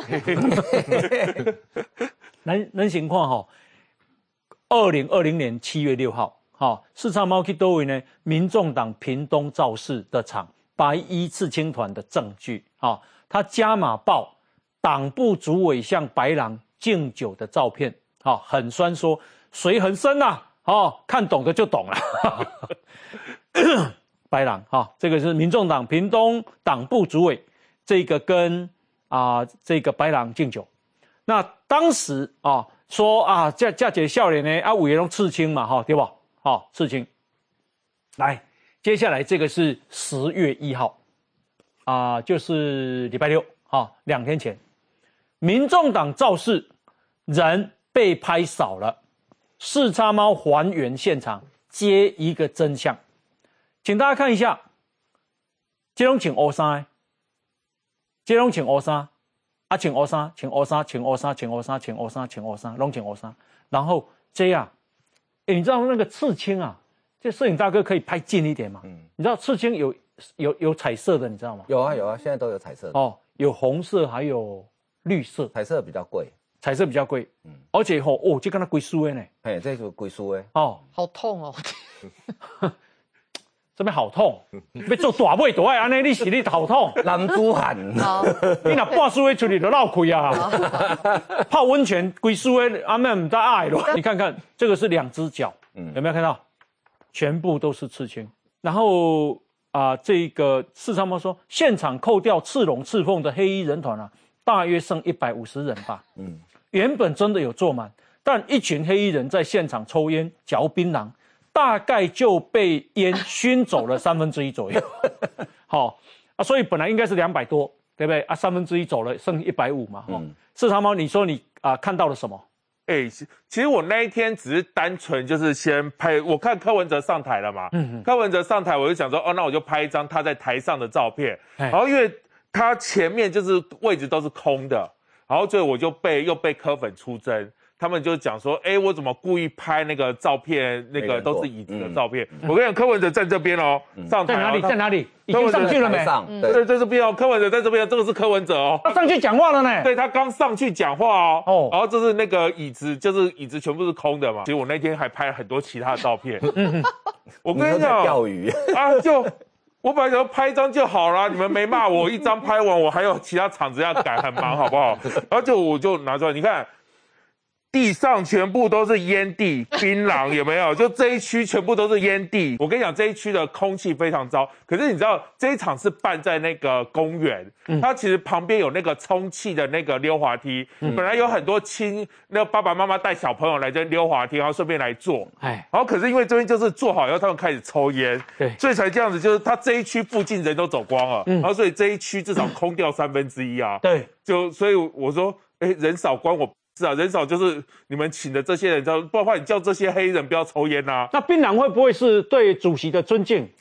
咱咱情况哈，二零二零年七月六号。好，四叉猫去多位呢？民众党屏东造势的场，白衣刺青团的证据。好，他加码报党部主委向白狼敬酒的照片。好，很酸说水很深呐、啊。哦，看懂的就懂了。白狼哈，这个是民众党屏东党部主委，这个跟啊、呃、这个白狼敬酒。那当时啊说啊，这这几个少年呢啊，委员都刺青嘛，哈，对吧？好、哦，刺青。来，接下来这个是十月一号，啊、呃，就是礼拜六，哈、哦，两天前，民众党造势人被拍少了，四叉猫还原现场，接一个真相，请大家看一下，这种请乌衫，这种请乌衫，啊，请乌衫，请乌衫，请乌衫，请乌衫，请乌衫，请乌衫，拢请乌衫，然后这样。哎，你知道那个刺青啊？这摄影大哥可以拍近一点吗？嗯，你知道刺青有有有彩色的，你知道吗？ 有啊有啊，现在都有彩色的。哦， 有红色还有绿色， 彩色比较贵， 彩色比较贵，嗯，而且吼哦，这跟它贵输的呢， 哎，这个贵输的， 哦， 好痛哦。 这边好痛，要做大尾大爱安尼，你是你好痛， 男子汉， 你若半输的出去就闹亏啊！泡温泉龟输的阿妹唔得爱咯。你看看这个是两只脚，嗯，有没有看到？全部都是刺青。然后啊、呃，这个四三猫说，现场扣掉刺龙刺凤的黑衣人团啊，大约剩一百五十人吧。嗯，原本真的有坐满，但一群黑衣人在现场抽烟嚼槟榔。大概就被烟熏走了三分之一左右，好啊，所以本来应该是两百多，对不对啊？三分之一走了，剩一百五嘛。嗯，四长毛，你说你啊、呃、看到了什么？ 哎、欸，其实我那一天只是单纯就是先拍，我看柯文哲上台了嘛，嗯，柯文哲上台，我就想说，哦，那我就拍一张他在台上的照片，然后因为他前面就是位置都是空的，然后所以我就被又被柯粉出征。他们就讲说，哎、欸，我怎么故意拍那个照片？那个都是椅子的照片。嗯、我跟你讲，柯文哲站这边哦，上台在哪里？在哪里？已经上去了没？ 上， 对，在这边哦，柯文哲在这边，这个是柯文哲哦， 他上去讲话了呢。 对，他刚上去讲话哦。哦，然后这是那个椅子，就是椅子全部是空的嘛。其实我那天还拍了很多其他的照片。我跟你讲， 钓鱼啊，就我本来想拍一张就好了，你们没骂我，一张拍完，我还有其他场子要赶，很忙，好不好？然后就我就拿出来，你看。地上全部都是烟蒂、槟榔，有没有？就这一区全部都是烟蒂。我跟你讲，这一区的空气非常糟。可是你知道，这一场是办在那个公园，嗯、它其实旁边有那个充气的那个溜滑梯。嗯、本来有很多亲，那爸爸妈妈带小朋友来这溜滑梯，然后顺便来坐。哎，然后可是因为这边就是做好以后，他们开始抽烟，对，所以才这样子。就是他这一区附近人都走光了，嗯、然后所以这一区至少空掉三分之一啊。 对， 就所以我说，哎，人少关我。是啊，人少就是你们请的这些人，不然的话你叫这些黑人不要抽烟啊。 那槟榔会不会是对主席的尊敬？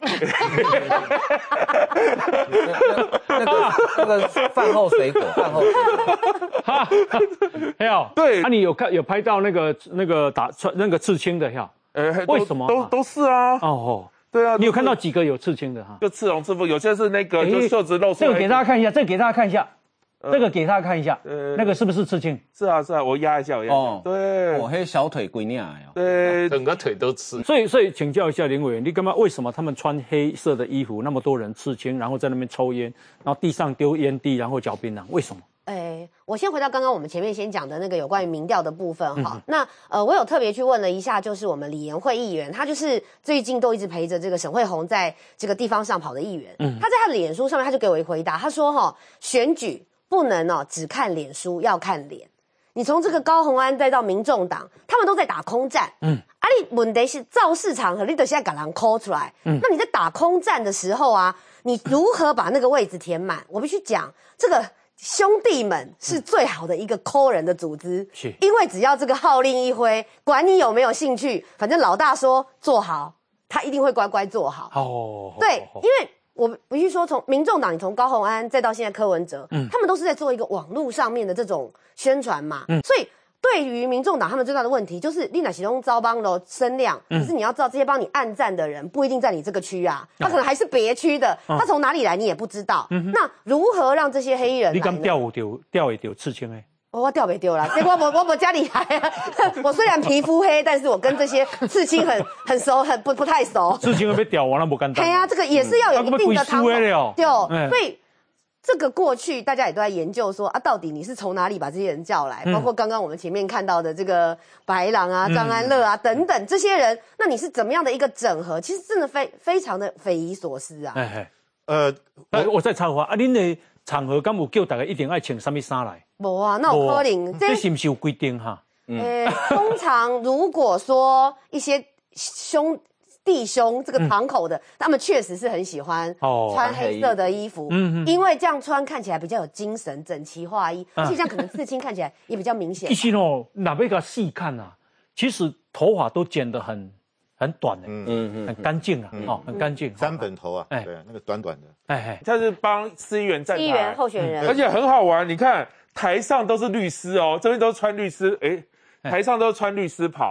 那个那个饭后水果，饭后水果。 哈，还有对，啊，你有看有拍到那个那个打穿那个刺青的哈？ 呃， 为什么？ 都都是啊。 哦哦， 对啊， 你有看到几个有刺青的哈？ 就刺龙刺凤，有些是那个就袖子露出来。 这个给大家看一下，这个给大家看一下。这个给大家看一下，呃，那个是不是刺青？ 是啊，是啊，我压一下，我压一下。哦，对， 我黑小腿龟娘哟。 对， 整个腿都刺。 所以，所以请教一下林委员，你干嘛？为什么他们穿黑色的衣服，那么多人刺青，然后在那边抽烟，然后地上丢烟蒂，然后嚼槟榔？为什么？ 哎，我先回到刚刚我们前面先讲的那个有关于民调的部分哈。嗯、那呃，我有特别去问了一下，就是我们李延慧议员，他就是最近都一直陪着这个沈慧虹在这个地方上跑的议员。嗯，他在他的脸书上面，他就给我一回答，他说哈，选举。不能哦，只看脸书，要看脸。你从这个高虹安再到民众党，他们都在打空战。嗯，啊，你问题是造势场合，你得现在把人 call 出来。嗯，那你在打空战的时候啊，你如何把那个位置填满？我必须讲，这个兄弟们是最好的一个 call 人的组织。是，因为只要这个号令一挥，管你有没有兴趣，反正老大说做好，他一定会乖乖做好。哦，对，因为。我必须说，从民众党，你从高虹安再到现在柯文哲，嗯，他们都是在做一个网络上面的这种宣传嘛，嗯，所以对于民众党他们最大的问题就是，你哪其中招帮的声量，嗯，可是你要知道，这些帮你按赞的人不一定在你这个区啊，他可能还是别区的，哦、他从哪里来你也不知道，嗯，那如何让这些黑衣人？ 你敢钓有丢钓也丢刺青哎？ 我钓没丢啦，结果我我我家里还，我虽然皮肤黑，但是我跟这些刺青很很熟，很不不太熟。 刺青会被钓完了不干单。 对啊，这个也是要有一定的汤头。对， 嗯、 所以这个过去大家也都在研究说啊，到底你是从哪里把这些人叫来？嗯、包括刚刚我们前面看到的这个白狼啊、张安乐啊、嗯、等等这些人，那你是怎么样的一个整合？其实真的非非常的匪夷所思啊。哎哎，呃，我我再插话啊，恁的场合敢有叫大家一定要穿什么衫来？ 无啊，那有可能。 这是不是有规定哈？ 呃，通常如果说一些兄弟兄这个堂口的，他们确实是很喜欢穿黑色的衣服，嗯，因为这样穿看起来比较有精神、整齐划一，而且这样可能刺青看起来也比较明显。 其实哦，哪边个细看啊，其实头发都剪得很很短的，嗯嗯，很干净啊，哦，很干净。 三本头啊，哎，对，那个短短的， 哎哎，他是帮市议员站台， 议员候选人， 而且很好玩，你看。台上都是律师哦，这边都穿律师，哎，台上都穿律师袍，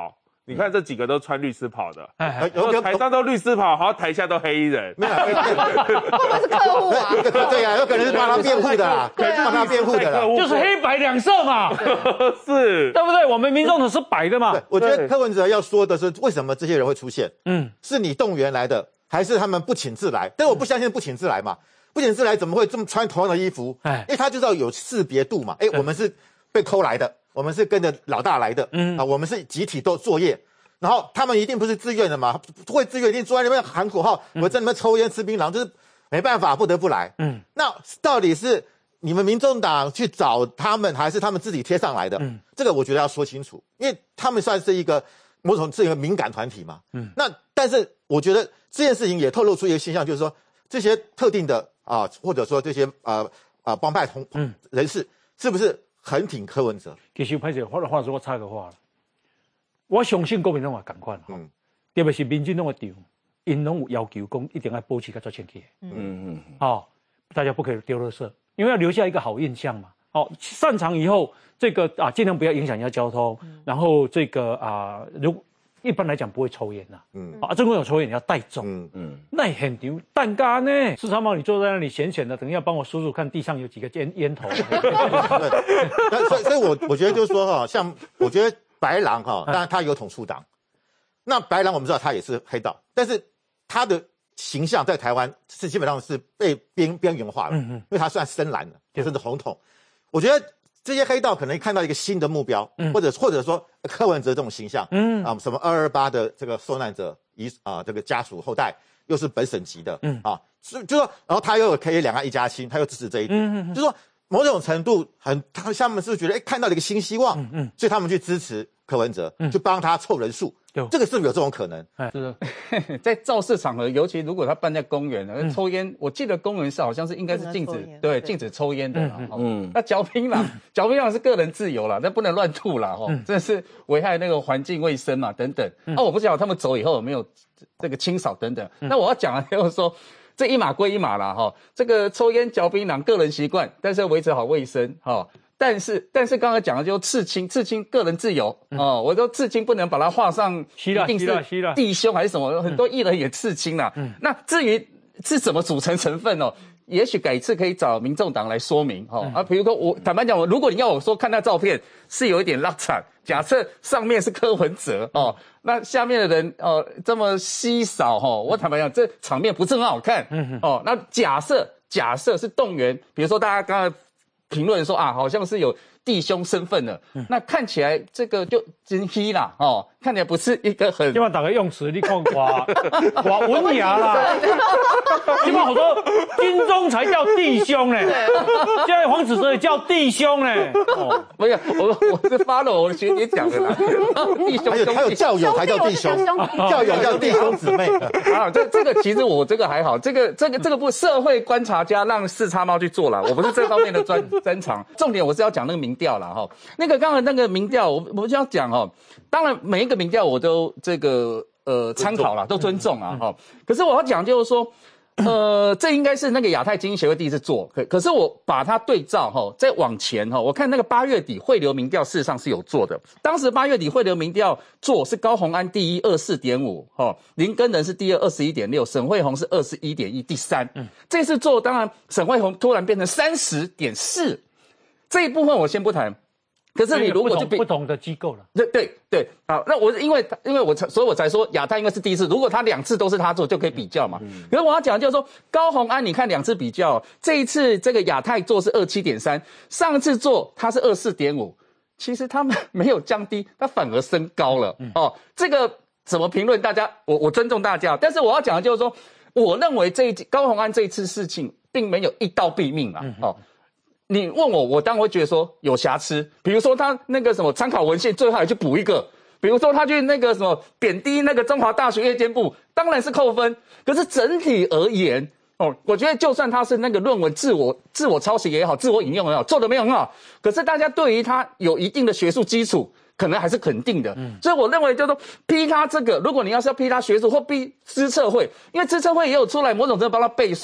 你看这几个都穿律师袍的，哎，有台上都律师袍，好，台下都黑衣人， 会不会是客户啊？ 对呀，有可能是帮他辩护的啦，帮他辩护的啦， 就是黑白两色嘛， 是， 对不对？我们民众党是白的嘛。 我觉得柯文哲要说的是，为什么这些人会出现？嗯，是你动员来的，还是他们不请自来？但是我不相信不请自来嘛，不请自来怎么会这么穿同样的衣服？哎，因为他就是要有识别度嘛。哎，我们是被抠来的，我们是跟着老大来的，嗯啊，我们是集体做作业。然后他们一定不是自愿的嘛，会自愿一定坐在那边喊口号，我在那边抽烟吃槟榔，就是没办法不得不来。嗯，那到底是你们民众党去找他们，还是他们自己贴上来的？嗯，这个我觉得要说清楚，因为他们算是一个某种是一个敏感团体嘛。嗯，那但是我觉得这件事情也透露出一个现象，就是说这些特定的啊、呃，或者说这些呃啊、呃、帮派同嗯人士，是不是很挺柯文哲？ 其实拍者话话说我插个话了。我相信国民党也同款，嗯，特别是民进党的场，因拢有要求讲一定要保持个做清气，嗯嗯，好、哦，大家不可以丢垃圾，因为要留下一个好印象嘛。哦，散场以后，这个啊尽量不要影响一下交通，嗯、然后这个啊，如一般来讲不会抽烟呐，嗯，啊，真正有抽烟你要带走，嗯嗯，那也很丢蛋糕呢。四叉猫，你坐在那里闲闲的，等一下帮我数数看地上有几个烟烟头。 对，所以所以我我觉得就是说哈，像我觉得。白狼哈，当然他有统促党，那白狼我们知道他也是黑道，但是他的形象在台湾是基本上是被边边缘化了，嗯嗯，因为他算深蓝的，甚至红统。我觉得这些黑道可能看到一个新的目标，嗯、或者或者说柯文哲这种形象，嗯啊，什么二二八的这个受难者遗啊这个家属后代又是本省级的，嗯啊，是就说，然后他又可以两岸一家亲，他又支持这一点，嗯嗯，就说。某种程度很，他他们是觉得哎看到了一个新希望，嗯嗯，所以他们去支持柯文哲，嗯，去帮他凑人数，这个是不是有这种可能？ 是的，在造势场合，尤其如果他办在公园，嗯、抽烟，我记得公园是好像是应该是禁止，对，禁止抽烟的，嗯嗯，那嚼槟榔，嚼槟榔是个人自由啦，那不能乱吐啦，哈、嗯，这是危害那个环境卫生嘛，等等。嗯、啊，我不晓得他们走以后有没有这个清扫等等。嗯、那我要讲的就是说。这一码归一码啦，哈，这个抽烟嚼槟榔个人习惯，但是要维持好卫生，哈，但是但是刚才讲的就是刺青，刺青个人自由，哦，我说刺青不能把它画上一定是弟兄还是什么，很多艺人也刺青啦，嗯，那至于是怎么组成成分哦，也许改次可以找民众党来说明，哈、嗯、啊，比如说我坦白讲，我如果你要我说看那照片是有一点拉惨，假设上面是柯文哲哦。那下面的人哦、呃、这么稀少哈、哦，我坦白讲，这场面不是很好看。嗯哦，那假设假设是动员，比如说大家刚才评论说啊，好像是有弟兄身份的，嗯、那看起来这个就真稀啦哦，看起来不是一个很。 今晚打个用词，你看我我文雅啦。今晚好多军中才叫弟兄嘞，现在黄子哲也叫弟兄嘞。 哦，没有，我我是follow我的学姐讲的啦。弟兄， 还有还有教友还叫弟兄，教友叫弟兄姊妹。 啊，这这个其实我这个还好，这个这个这个不社会观察家让四叉猫去做了，我不是这方面的专专长。重点我是要讲那个民调啦哈，那个刚才那个民调，我我就要讲哦，当然每一个民调我都这个呃参考啦，都尊重啊哈。可是我要讲就是说。呃，这应该是那个亚太精英协会第一次做，可可是我把它对照哈，再往前哈，我看那个八月底汇流民调事实上是有做的。当时八月底汇流民调做是高虹安第一，二四点五，哈，林耕仁是第二，二十一点六，沈慧虹是二十一点一，第三。嗯，这次做当然沈慧虹突然变成三十点四，这一部分我先不谈。可是你如果就不同的机构了， 对对对，好，那我因为因为我才所以我才说亚太应该是第一次，如果他两次都是他做，就可以比较嘛。嗯、可是我要讲的就是说，高虹安，你看两次比较，这一次这个亚太做是二七点三，上次做它是二四点五，其实他们没有降低，它反而升高了、嗯、哦。这个怎么评论？大家我我尊重大家，但是我要讲的就是说，我认为这一高虹安这一次事情并没有一刀毙命啊，嗯、哦。你问我，我当然会觉得说有瑕疵，比如说他那个什么参考文献最后还去补一个，比如说他去那个什么贬低那个中华大学夜间部，当然是扣分。可是整体而言，哦，我觉得就算他是那个论文自我自我抄袭也好，自我引用也好，做得没有很好，可是大家对于他有一定的学术基础，可能还是肯定的。嗯，所以我认为就是说批他这个，如果你要是要批他学术或批资策会，因为资策会也有出来某种程度帮他背书，比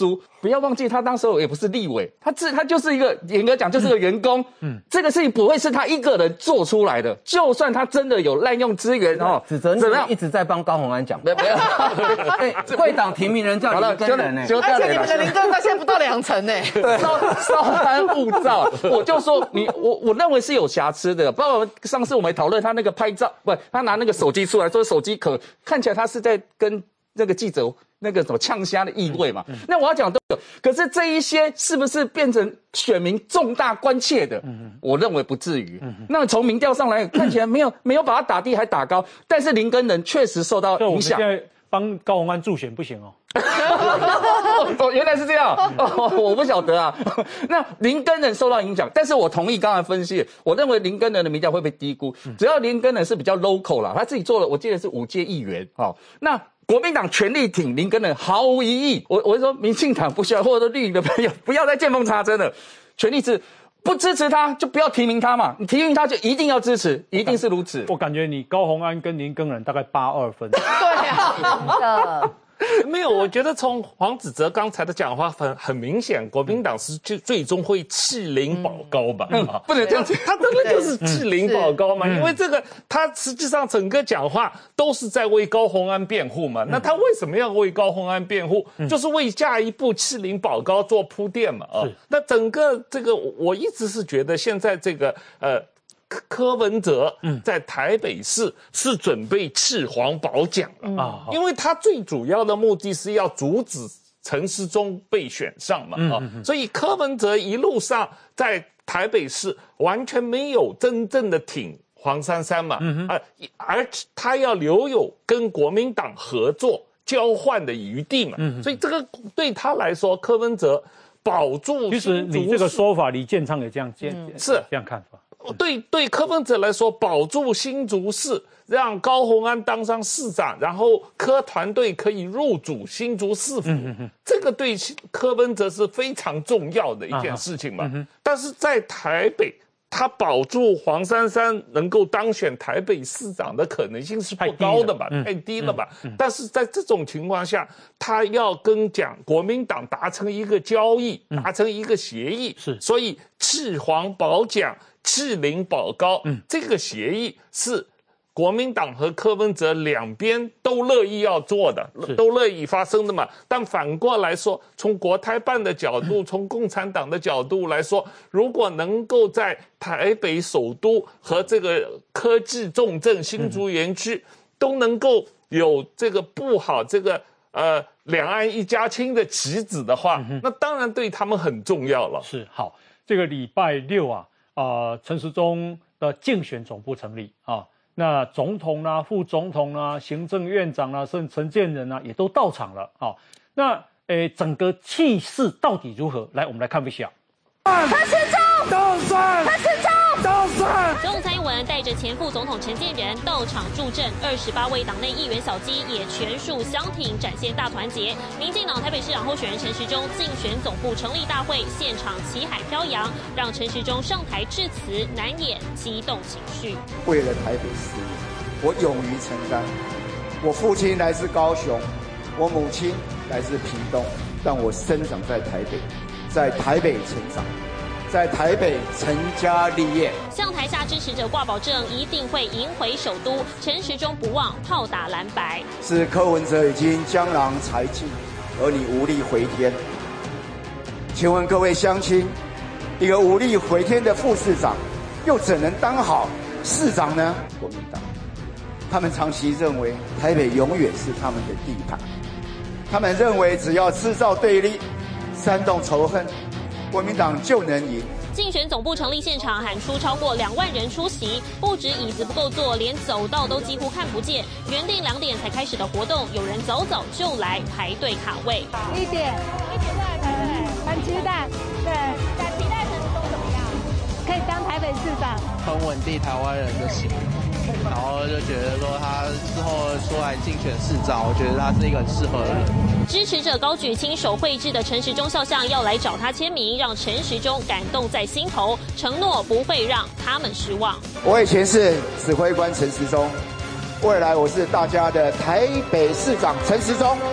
不要忘记他当时也不是立委，他自他就是一个严格讲就是个员工，嗯，这个事情不会是他一个人做出来的，就算他真的有滥用资源哦， 指责你一直在帮高虹安讲，没有没有，贵党提名人叫林根仁呢， 而且你们的林根仁到现在不到两成呢， 稍稍安勿躁，我就说你我我认为是有瑕疵的，包括上次我们讨论他那个拍照，不，他拿那个手机出来说手机可看起来他是在跟那个记者。那个什么呛虾的意味嘛，嗯、那我要讲都有，可是这一些是不是变成选民重大关切的？嗯、我认为不至于。嗯、那从民调上来看起来没有没有把它打低，还打高，但是林根仁确实受到影响。 现在帮高虹安助选不行哦。 哦，原来是这样，哦、我不晓得啊。那林根仁受到影响，但是我同意刚才分析，我认为林根仁的民调会被低估，只要林根仁是比较 local 啦，他自己做了，我记得是五届议员，好、哦，那。国民党全力挺林根仁，毫无疑义。我我是说，民进党不需要，或者说绿营的朋友不要再见缝插针了，全力支，不支持他就不要提名他嘛，你提名他就一定要支持，一定是如此。 我感觉你高虹安跟林根仁大概八二分。 对啊。 没有，我觉得从黄子哲刚才的讲话很很明显，国民党是最最终会弃林保高吧？ 嗯，不能这样子， 他真的就是弃林保高嘛？因为这个他实际上整个讲话都是在为高虹安辩护嘛。那他为什么要为高虹安辩护？就是为下一步弃林保高做铺垫嘛。啊，那整个这个我一直是觉得现在这个呃。柯文哲在台北市是准备弃黄保蒋啊，因为他最主要的目的是要阻止陈时中被选上嘛啊，所以柯文哲一路上在台北市完全没有真正的挺黄珊珊嘛，啊，而他要留有跟国民党合作交换的余地嘛，所以这个对他来说，柯文哲保住。 其实你这个说法，李建昌也这样见， 是这样看法。 对对，柯文哲来说，保住新竹市，让高虹安当上市长，然后柯团队可以入主新竹市府，嗯嗯、这个对柯文哲是非常重要的一件事情嘛。啊嗯、但是在台北，他保住黄珊珊能够当选台北市长的可能性是不高的吧？太低了吧？嗯嗯、但是在这种情况下，他要跟讲国民党达成一个交易，嗯、达成一个协议，是，所以弃黄保蒋。弃林保高，嗯，这个协议是国民党和柯文哲两边都乐意要做的，都乐意发生的嘛。但反过来说，从国台办的角度，从共产党的角度来说，如果能够在台北首都和这个科技重镇新竹园区都能够有这个布好这个呃两岸一家亲的旗子的话，嗯、那当然对他们很重要了。 是好，这个礼拜六啊。啊，陈时中的竞选总部成立啊，那总统啦、啊、副总统啦、啊、行政院长啦、啊，甚至陈建仁啊，也都到场了啊。那诶，整个气势到底如何？来，我们来看一下。 陈时中到站，陈时中到站。 总统蔡英文带着前副总统陈建仁到场助阵，二十八位党内议员小鸡也全数相挺，展现大团结。民进党台北市长候选人陈时中竞选总部成立大会现场旗海飘扬，让陈时中上台致辞难掩激动情绪。 为了台北市，我勇于承担。我父亲来自高雄，我母亲来自屏东，但我生长在台北，在台北成长。在台北成家立业， 向台下支持者挂保证，一定会赢回首都。陈时中不忘炮打蓝白， 是柯文哲已经江郎才尽，而你无力回天。请问各位乡亲，一个无力回天的副市长，又怎能当好市长呢？国民党，他们长期认为台北永远是他们的地盘，他们认为只要制造对立、煽动仇恨，国民党就能赢。 竞选总部成立现场喊出超过两万人出席，不止椅子不够坐，连走道都几乎看不见。原定两点才开始的活动，有人走走就来排队卡位。 一点，一点再来排队，很期待，对，很期待陈时中怎么样？可以当台北市长， 很稳定台湾人的心。然后就觉得说他之后出来竞选市长，我觉得他是一个很适合的人。 支持者高举亲手绘制的陈时中肖像要来找他签名，让陈时中感动在心头，承诺不会让他们失望。 我以前是指挥官陈时中，未来我是大家的台北市长陈时中。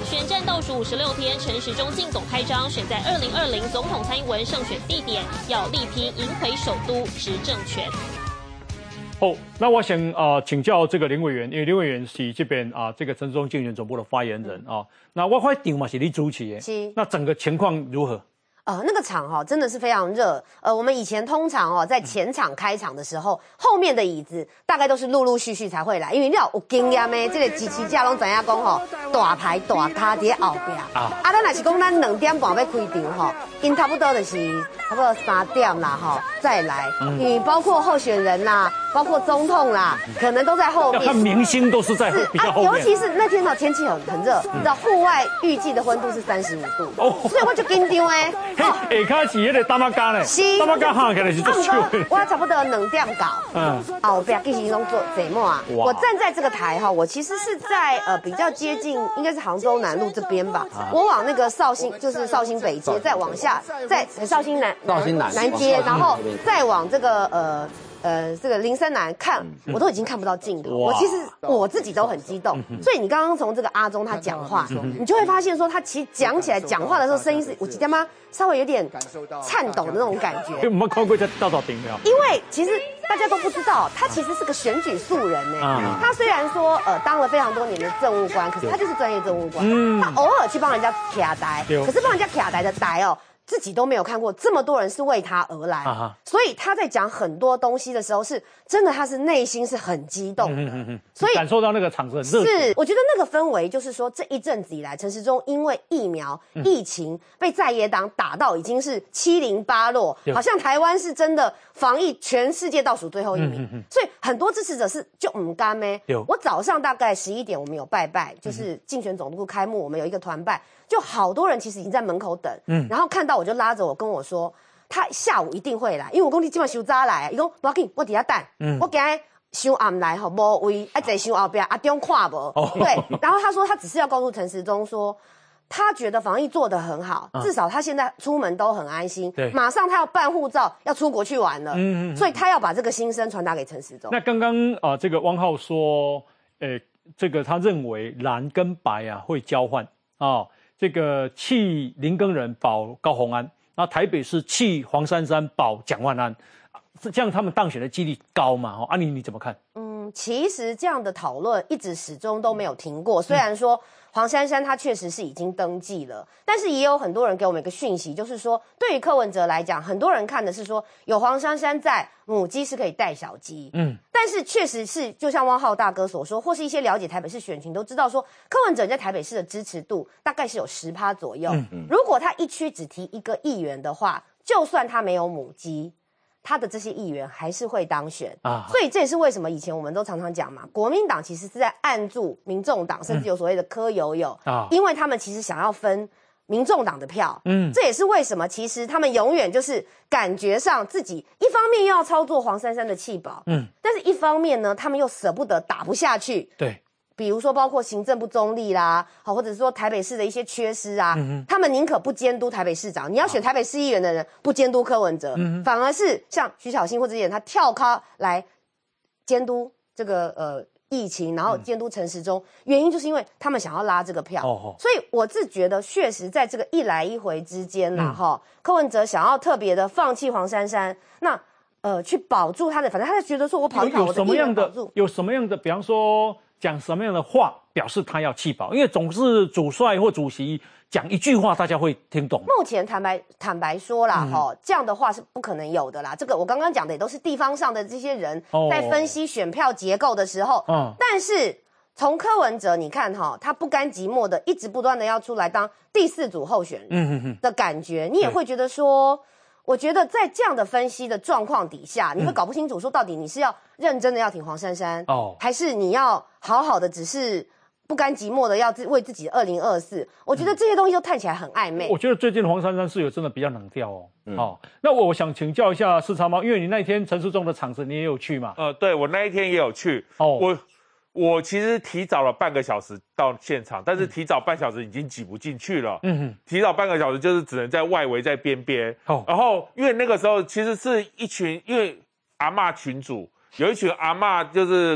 选战倒数五十六天，陈时中进总开张，选在二零二零总统蔡英文胜选地点，要力拼赢回首都执政权。 哦，那我想啊、呃、请教这个林委员，因为林委员是这边啊、呃、这个陈时中竞选总部的发言人啊、哦，那我块场嘛是你主持的， 是， 那整个情况如何？ 呃，那个场哈、哦、真的是非常热。呃，我们以前通常哦在前场开场的时候，后面的椅子大概都是陆陆续续才会来，因为你有经验的，这个支持者拢知影讲吼，大牌大咖在后边。啊，啊，咱若是讲咱两点半要开场吼，因差不多就是差不多三点啦吼再来，因为包括候选人啦，包括总统啦，可能都在后面。 要看明星都是在比较后面、 啊，尤其是那天呢天气很很热，你知道户外预计的温度是三十五度，哦，所以我就紧张诶。 下骹是迄个打马甲呢，打马甲行起来是最秀的。 我差不多两点到，嗯，后边继续拢做节目啊。我站在这个台哈，我其实是在呃比较接近，应该是杭州南路这边吧。啊、我往那个绍兴，就是绍兴北街，再往下，再绍兴南绍兴南南街，然后再往这个呃。呃，这个林森南看，我都已经看不到尽头。我其实我自己都很激动，所以你刚刚从这个阿中他讲话，你就会发现说他其实讲起来讲话的时候声音是，我记得吗？稍微有点颤抖的那种感觉。 我们看过在到到顶了。 因为其实大家都不知道，他其实是个选举素人呢。他虽然说呃当了非常多年的政务官，可是他就是专业政务官。他偶尔去帮人家卡台，可是帮人家卡台的台哦。自己都没有看过这么多人是为他而来，啊、所以他在讲很多东西的时候，是真的，他是内心是很激动的，嗯嗯嗯、 所以感受到那个场子很热。 是，我觉得那个氛围就是说，这一阵子以来，陈时中因为疫苗、嗯、疫情被在野党打到已经是七零八落，好像台湾是真的防疫全世界倒数最后一名，嗯嗯嗯、所以很多支持者是就唔甘咩。我早上大概十一点，我们有拜拜，就是竞选总部开幕，我们有一个团拜。就好多人其实已经在门口等，嗯，然后看到我就拉着我跟我说，他下午一定会来，因为我讲你今晚休早来，伊讲不要紧，我底下等，嗯，我今日伤暗来吼，无位，啊在伤后边阿中看无，哦、对，然后他说他只是要告诉陈时中说，他觉得防疫做得很好，嗯、至少他现在出门都很安心，对，马上他要办护照，要出国去玩了，嗯嗯，所以他要把这个心声传达给陈时中。 那刚刚啊、呃，这个汪浩说，呃，这个他认为蓝跟白啊会交换啊。哦这个弃林耕仁保高虹安，那台北市弃黄珊珊保蒋万安，这样他们当选的几率高嘛？哦，阿妮你怎么看？ 嗯，其实这样的讨论一直始终都没有停过。虽然说黄珊珊她确实是已经登记了，但是也有很多人给我们一个讯息，就是说对于柯文哲来讲，很多人看的是说有黄珊珊在，母鸡是可以带小鸡。嗯，但是确实是就像汪浩大哥所说，或是一些了解台北市选情都知道说，柯文哲在台北市的支持度大概是有十趴左右。嗯嗯，如果他一区只提一个议员的话，就算他没有母鸡。他的这些议员还是会当选啊，所以这也是为什么以前我们都常常讲嘛，国民党其实是在按住民众党，甚至有所谓的柯友友啊，因为他们其实想要分民众党的票，嗯，这也是为什么其实他们永远就是感觉上自己一方面又要操作黄珊珊的弃保，嗯，但是一方面呢，他们又舍不得打不下去， 对。 比如说，包括行政不中立啦，好，或者是说台北市的一些缺失啊，嗯、他们宁可不监督台北市长。你要选台北市议员的人，不监督柯文哲，嗯、反而是像徐巧芯或者这些人，他跳咖来监督这个呃疫情，然后监督陈时中。嗯、原因就是因为他们想要拉这个票，哦、所以我自觉得确实在这个一来一回之间啦，哈、嗯，柯文哲想要特别的放弃黄珊珊，那呃去保住他的，反正他就觉得说我跑一跑，我的议员保住， 有什么样的，比方说。讲什么样的话表示他要弃保？因为总是主帅或主席讲一句话，大家会听懂。 目前坦白坦白说啦，哈、嗯，这样的话是不可能有的啦。这个我刚刚讲的也都是地方上的这些人在分析选票结构的时候，嗯，但是从柯文哲你看哈，他不甘寂寞的一直不断的要出来当第四组候选人的感觉，嗯、你也会觉得说。我觉得在这样的分析的状况底下，你会搞不清楚说到底你是要认真的要挺黄珊珊，哦，还是你要好好的只是不甘寂寞的要自为自己的二零二四。我觉得这些东西都看起来很暧昧。 我觉得最近黄珊珊是有真的比较冷调哦。嗯、哦，那我想请教一下四叉猫，因为你那一天陈时中的场子你也有去嘛？ 呃，对我那一天也有去。哦，我我其实提早了半个小时到现场，但是提早半小时已经挤不进去了。嗯哼，提早半个小时就是只能在外围在边边。哦，然后因为那个时候其实是一群，因为阿嬷群组有一群阿嬷就是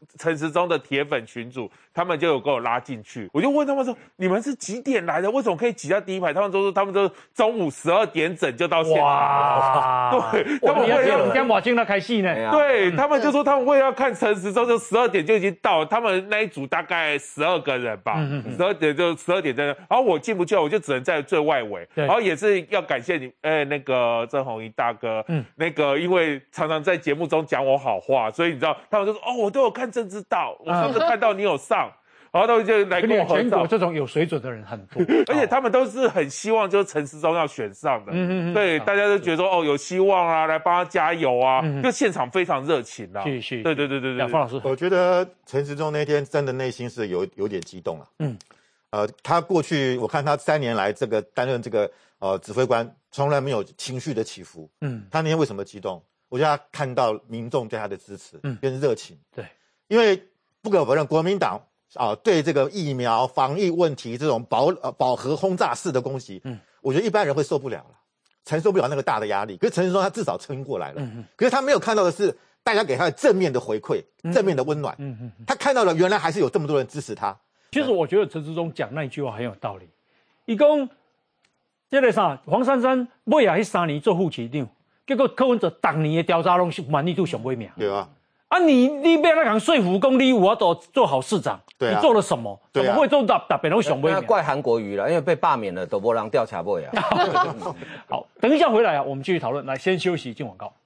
陈时中的铁粉群组，他们就有给我拉进去，我就问他们说，你们是几点来的？为什么可以挤到第一排？他们都说他们都中午十二点整就到现场。哇，对，他们为了跟马竞那开戏呢， 对他们就说他们为了要看陈时中，就十二点就已经到了，他们那一组大概十二个人吧，十二点就十二点在那，然后我进不去，我就只能在最外围，然后也是要感谢你，哎，那个郑弘仪大哥，嗯，那个因为常常在节目中讲我好话，所以你知道他们就说哦，我都有看政治道，我上次看到你有上。然后他们就来跟我合照。 全国这种有水准的人很多， 而且他们都是很希望就是陈时中要选上的，嗯嗯对，大家都觉得说哦有希望啊，来帮他加油啊，嗯、就现场非常热情啊。 是是， 对对对对对。 方老师， 我觉得陈时中那天真的内心是有有点激动了。嗯，呃，他过去我看他三年来这个担任这个呃指挥官，从来没有情绪的起伏。嗯，他那天为什么激动？我觉得他看到民众对他的支持，嗯，跟热情。 对， 因为不可否认，国民党。啊，对这个疫苗防疫问题这种饱呃饱和轰炸式的攻击，嗯，我觉得一般人会受不了了，承受不了那个大的压力。可是陈时中他至少撑过来了，嗯嗯。可是他没有看到的是大家给他的正面的回馈，嗯、正面的温暖，嗯嗯。他看到了原来还是有这么多人支持他。 其实我觉得陈时中讲那一句话很有道理。伊讲，这个啥，黄珊珊尾啊，迄三年做副市长，结果柯文哲当年的调查拢是满意度上尾名。 对啊。 啊你，你你要那讲说服公你我都做好市长， 对啊、 你做了什么？怎么会做到特别都上尾名？ 怪韩国瑜了，因为被罢免了，都没人调查不呀。 好，等一下回来啊，我们继续讨论。来，先休息，进广告。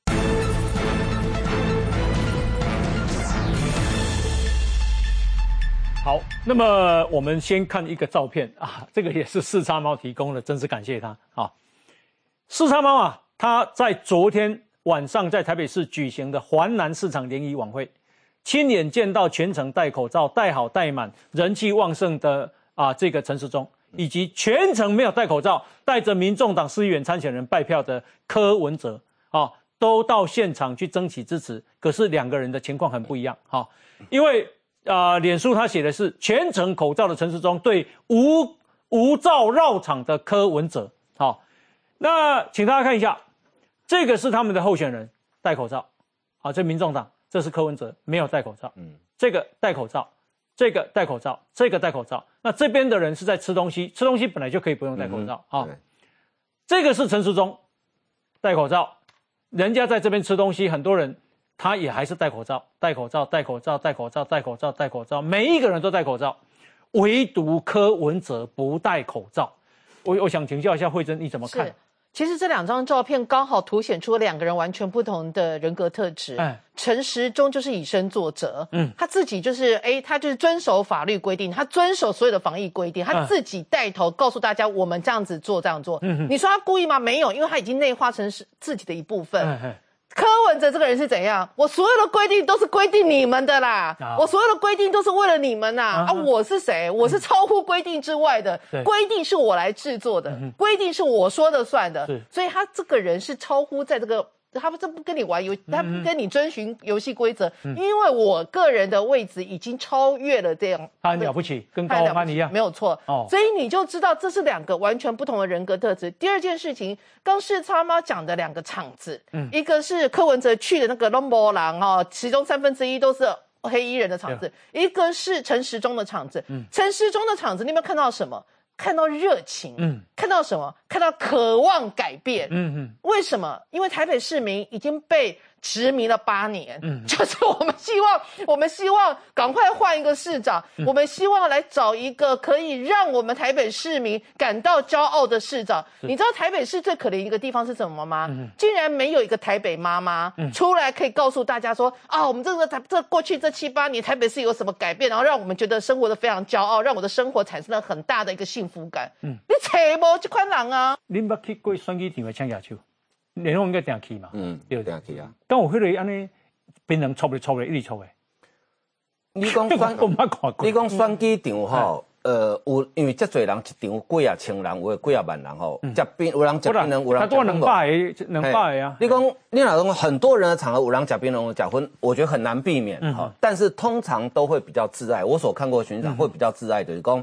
好，那么我们先看一个照片啊，这个也是四叉猫提供的，真是感谢他啊。四叉猫啊，他在昨天晚上在台北市举行的环南市场联谊晚会，亲眼见到全程戴口罩、戴好戴满、人气旺盛的啊这个陈时中，以及全程没有戴口罩、带着民众党市议员参选人拜票的柯文哲啊，都到现场去争取支持。可是两个人的情况很不一样哈、啊，因为啊、呃，脸书他写的是全程口罩的陈时中对无无罩绕场的柯文哲。好、啊，那请大家看一下。这个是他们的候选人戴口罩，好，这民众党，这是柯文哲没有戴口罩，嗯，这个戴口罩，这个戴口罩，这个戴口罩，那这边的人是在吃东西，吃东西本来就可以不用戴口罩，好、嗯，这个是陈时中戴口罩，人家在这边吃东西，很多人他也还是戴口罩，戴口罩，戴口罩，戴口罩，戴口罩，戴口罩，每一个人都戴口罩，唯独柯文哲不戴口罩，我我想请教一下慧珍，你怎么看？ 其实这两张照片刚好凸显出了两个人完全不同的人格特质。哎，陈时中就是以身作则，嗯，他自己就是哎，他就是遵守法律规定，他遵守所有的防疫规定，他自己带头告诉大家我们这样子做这样做。嗯，你说他故意吗？没有，因为他已经内化成是自己的一部分。嗯，柯文哲这个人是怎样？我所有的规定都是规定你们的啦，啊、我所有的规定都是为了你们呐。啊，啊我是谁？我是超乎规定之外的，规定是我来制作的，规定是我说的算的。所以他这个人是超乎在这个。他不这不跟你玩游，他不跟你遵循游戏规则，嗯、因为我个人的位置已经超越了这样。 他很了不起，跟高虹安一样， 没有错。哦，所以你就知道这是两个完全不同的人格特质。第二件事情，刚是叉猫讲的两个场子，嗯，一个是柯文哲去的那个龙博廊哦，其中三分之一都是黑衣人的场子，一个是陈时中的场子。嗯，陈时中的场子，你有没有看到什么？看到热情，嗯，看到什么？看到渴望改变，嗯嗯。为什么？因为台北市民已经被殖民了八年，嗯，就是我们希望，我们希望赶快换一个市长，嗯、我们希望来找一个可以让我们台北市民感到骄傲的市长。你知道台北市最可怜一个地方是什么吗？嗯、竟然没有一个台北妈妈、嗯、出来可以告诉大家说啊，我们这个台这过去这七八年台北市有什么改变，然后让我们觉得生活的非常骄傲，让我的生活产生了很大的一个幸福感。嗯，你找无这款人啊？ 恁捌去过选举场的抢牙手？联络应该定去嘛？ 嗯，对，定去啊。 敢有迄个安尼，槟榔搓咧搓咧，一直搓咧。 你讲选，你讲选举场吼，呃，有因为遮侪人一场有几啊千人，有几啊万人吼，食槟有人食槟榔，有人食两百个，两百个啊。 你讲你若讲很多人的场合，有人食槟榔，有食薰，我觉得很难避免哈。但是通常都会比较自爱，我所看过的巡场会比较自爱的，就是讲。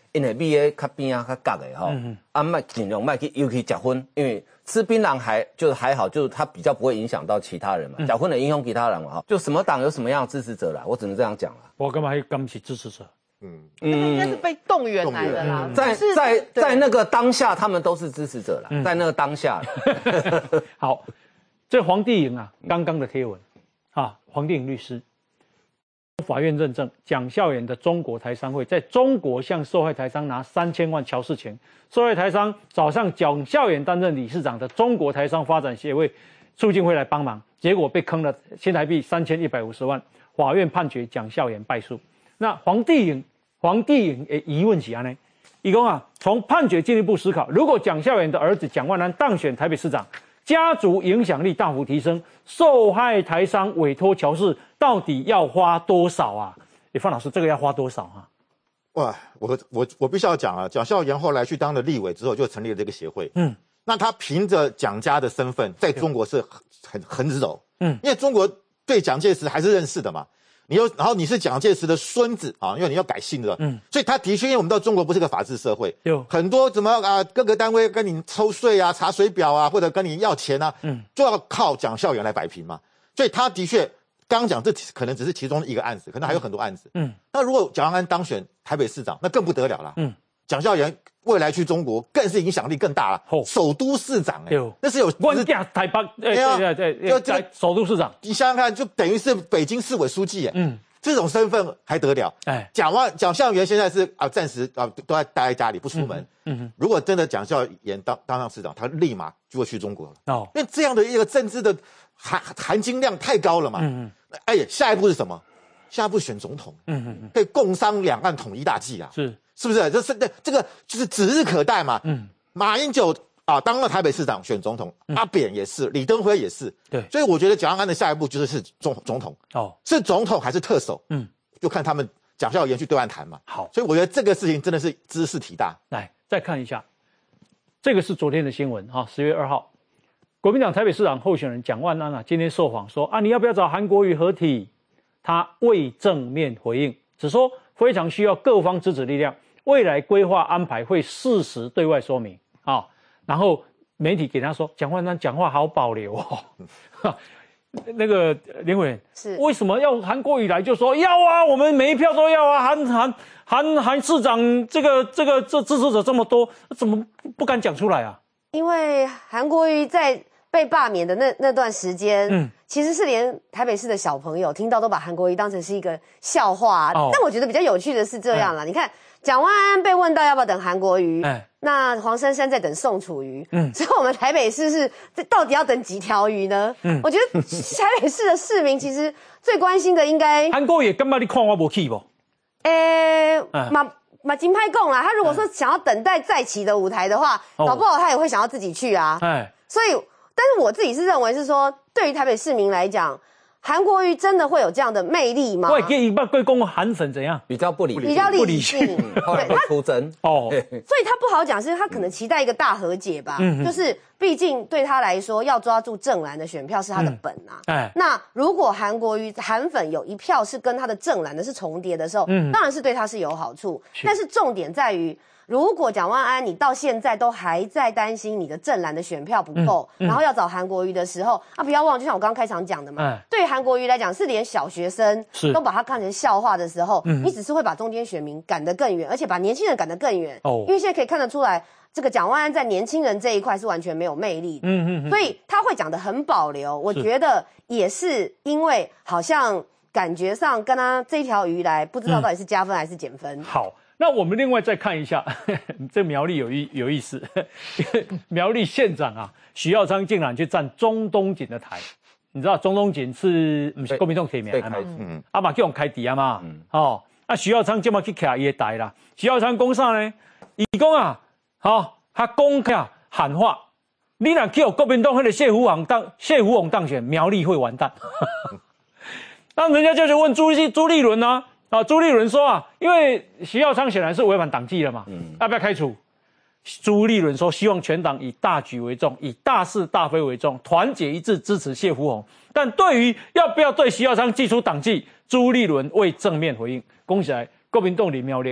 因为米的较边啊较角的哈，啊卖尽量卖去尤其结婚，因为吃槟榔还就是还好，就是它比较不会影响到其他人嘛，结婚的影响其他人嘛哈，就什么党有什么样的支持者啦，我只能这样讲啦。 我干嘛还干不起支持者？ 嗯嗯，应该是被动员来的啦， 在在在那个当下，他们都是支持者啦，在那个当下。 好，这黄帝颖啊，刚刚的贴文啊，黄帝颖律师。法院认证蒋孝严的中国台商会在中国向受害台商拿三千万乔事钱，受害台商找上蒋孝严担任理事长的中国台商发展协会促进会来帮忙，结果被坑了新台币三千一百五十万，法院判决蒋孝严败诉。那黄帝颖，黄帝颖的疑问是安呢？伊讲啊，从判决进一步思考，如果蒋孝严的儿子蒋万安当选台北市长，家族影响力大幅提升，受害台商委托乔事到底要花多少啊？欸，范老师，这个要花多少啊？ 哇，我我我必须要讲啊，蒋孝严后来去当了立委之后，就成立了这个协会。嗯，那他凭着蒋家的身份，在中国是很很走。嗯，因为中国对蒋介石还是认识的嘛。你又然后你是蒋介石的孙子啊，因为你要改姓了，嗯，所以他的确，因为我们到中国不是个法治社会，有很多怎么啊，各个单位跟你抽税啊、查水表啊，或者跟你要钱啊，嗯，就要靠蒋孝严来摆平嘛。所以他的确，刚刚讲这可能只是其中一个案子，可能还有很多案子，嗯。那如果蒋万安当选台北市长，那更不得了了，嗯。蒋孝严未来去中国更是影响力更大了，哦、首都市长哎、欸，那是有关键台北，对对对对，就在首都市长， 你想想看，就等于是北京市委书记哎、欸，嗯，这种身份还得了？哎，蒋万蒋孝严现在是啊，暂时啊都在待在家里不出门，嗯嗯，如果真的蒋孝严当当上市长，他立马就会去中国了，哦，因为这样的一个政治的含含金量太高了嘛，嗯嗯，哎呀，下一步是什么？下一步选总统，嗯嗯嗯，可以共商两岸统一大计啊，是。是不是？这是这这个就是指日可待嘛。嗯，马英九啊当了台北市长选总统，嗯、阿扁也是，李登辉也是。对，所以我觉得蒋万安的下一步就是是总总统。哦，是总统还是特首？嗯，就看他们蒋孝严去对岸谈嘛。好，所以我觉得这个事情真的是知识体大。 来，再看一下，这个是昨天的新闻哈，十月二号，国民党台北市长候选人蒋万安啊，今天受访说啊，你要不要找韩国瑜合体？他未正面回应，只说非常需要各方支持力量。未来规划安排会适时对外说明啊、哦，然后媒体给他说，蒋万安讲话好保留哦。那个连委员是为什么要韩国瑜来就说要啊，我们每一票都要啊，韩韩韩韩市长这个这个这支持者这么多，怎么不敢讲出来啊？ 因为韩国瑜在被罢免的那那段时间，嗯，其实是连台北市的小朋友听到都把韩国瑜当成是一个笑话、啊哦。但我觉得比较有趣的是这样啦，嗯、你看。蒋万安被问到要不要等韩国瑜，哎、那黄珊珊在等宋楚瑜，嗯，所以我们台北市是到底要等几条鱼呢？嗯，我觉得台北市的市民其实最关心的应该韩国瑜干嘛你看我不去不？ 诶、欸，马马金派共啦，他如果说想要等待再起的舞台的话，嗯、搞不好他也会想要自己去啊。哎，所以，但是我自己是认为是说，对于台北市民来讲。韩国瑜真的会有这样的魅力吗？ 我给一半贵公韩粉怎样？ 比较不理比较理性， 后来出征哦，所以他不好讲，是他可能期待一个大和解吧。嗯，就是毕竟对他来说，要抓住正蓝的选票是他的本啊。哎、嗯，那如果韩国瑜韩粉有一票是跟他的正蓝的是重叠的时候，嗯，当然是对他是有好处。是但是重点在于。如果蒋万安你到现在都还在担心你的正蓝的选票不够，嗯嗯、然后要找韩国瑜的时候啊，不要忘了，就像我刚刚开场讲的嘛，嗯、对于韩国瑜来讲，是连小学生都把他看成笑话的时候，嗯、你只是会把中间选民赶得更远，而且把年轻人赶得更远。哦，因为现在可以看得出来，这个蒋万安在年轻人这一块是完全没有魅力的。嗯嗯嗯，所以他会讲得很保留，我觉得也是因为好像感觉上跟他这条鱼来，不知道到底是加分还是减分。 嗯、好。那我们另外再看一下，呵呵这苗栗有意有意思，苗栗县长啊，许耀昌竟然去站中东锦的台，你知道中东锦是不是国民党提名的嘛？嗯，啊嘛叫我开底啊嘛，嗯、哦，啊许耀昌今嘛去徛伊的台啦，许耀昌讲啥呢？伊讲啊，好、哦，他公开喊话，你若去国民党那个谢福宏当谢福宏当选，苗栗会完蛋。那人家就是问朱立朱立伦啊。啊，朱立伦说啊，因为徐耀昌显然是违反党纪了嘛，嗯，要不要开除？朱立伦说，希望全党以大局为重，以大是大非为重，团结一致支持谢福宏。但对于要不要对徐耀昌祭出党纪，朱立伦未正面回应。恭喜来，国民党里苗栗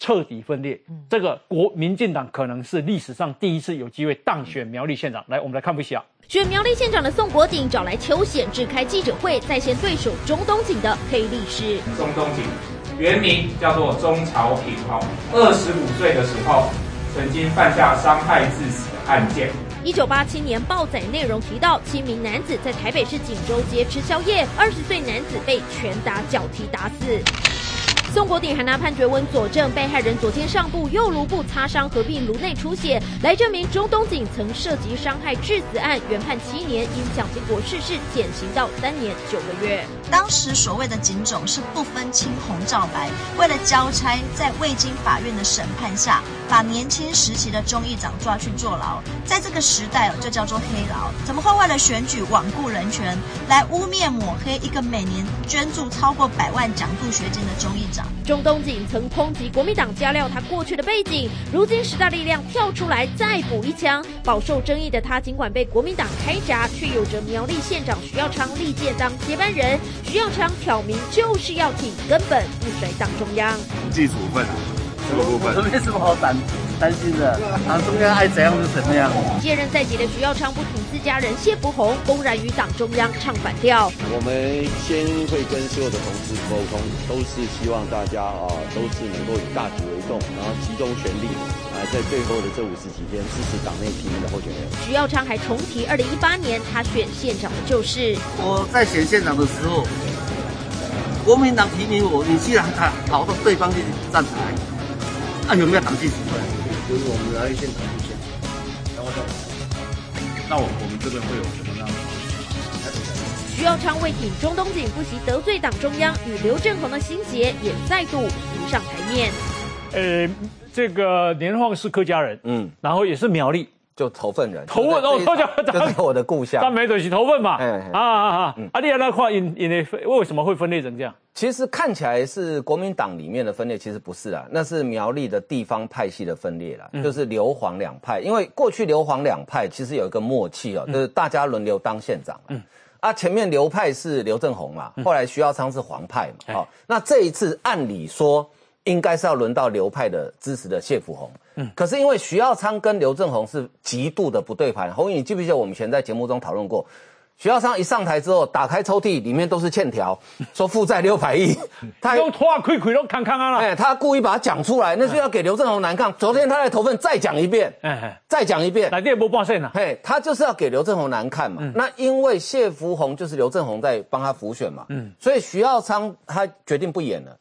彻底分裂。嗯、这个国民进党可能是历史上第一次有机会当选苗栗县长。来，我们来看不小。 选苗栗县长的宋国鼎找来邱显智开记者会，再现对手钟东锦的黑历史。 钟东锦原名叫做钟朝平，哈，二十五岁的时候曾经犯下伤害致死的案件。 一九八七年报载内容提到，七名男子在台北市锦州街吃宵夜，二十岁男子被拳打脚踢打死。宋国鼎还拿判决文佐证被害人左肩上部、右颅部擦伤，合并颅内出血，来证明钟东锦曾涉及伤害致死案，原判七年，因蒋经国逝世减刑到三年九个月。 当时所谓的警种是不分青红皂白，为了交差，在未经法院的审判下，把年轻时期的钟议长抓去坐牢，在这个时代哦，就叫做黑牢。怎么会为了选举罔顾人权，来污蔑抹黑一个每年捐助超过百万奖助学金的钟议长？ 钟东锦曾抨击国民党加料他过去的背景，如今时代力量跳出来再补一枪，饱受争议的他尽管被国民党开闸，却有着苗栗县长徐耀昌力荐当接班人。徐耀昌挑明就是要挺，根本不甩党中央。 记处分啊，这个部分没什么好担担心的，党中央爱怎样就怎么样。 接任在即的徐耀昌不挺自家人谢福洪，公然与党中央唱反调。 我们先会跟所有的同志沟通，都是希望大家啊，都是能够以大局为重，然后集中全力啊，在最后的这五十几天支持党内提名的候选人。 徐耀昌还重提二零一八年他选县长的旧事。 我在选县长的时候，国民党提名我，你居然他跑到对方去站台，那、啊、有没有党纪处分？就是我们苗栗县党纪县，然后那我我们这边会有什么样的？ 徐耀昌为挺钟东锦不惜得罪党中央，与刘正宏的心结也再度浮上台面。 呃，这个连晃是客家人，嗯，然后也是苗栗。 就头份人， 头份哦，头就就是我的故乡， 但没就是头份嘛，啊啊啊！啊，你那块因因为为什么会分裂成这样？ 其实看起来是国民党里面的分裂，其实不是啦，那是苗栗的地方派系的分裂啦，嗯、就是刘黄两派。因为过去刘黄两派其实有一个默契哦，嗯、就是大家轮流当县长。嗯。啊，前面刘派是刘正宏嘛，嗯、后来徐耀昌是黄派嘛，好、哦，那这一次按理说应该是要轮到刘派的支持的谢福洪。嗯，可是因为徐耀昌跟刘正宏是极度的不对盘，洪毅，你记不记得我们以前在节目中讨论过？徐耀昌一上台之后，打开抽屉，里面都是欠条，说负债六百亿， 他都拖亏亏都看看啊了。 哎，他故意把它讲出来，那就要给刘正宏难看。昨天他在头份再讲一遍，哎，再讲一遍， 来电不报线了。 嘿，他就是要给刘正宏难看嘛。嗯、那因为谢福洪就是刘正宏在帮他辅选嘛，嗯，所以徐耀昌他决定不演了。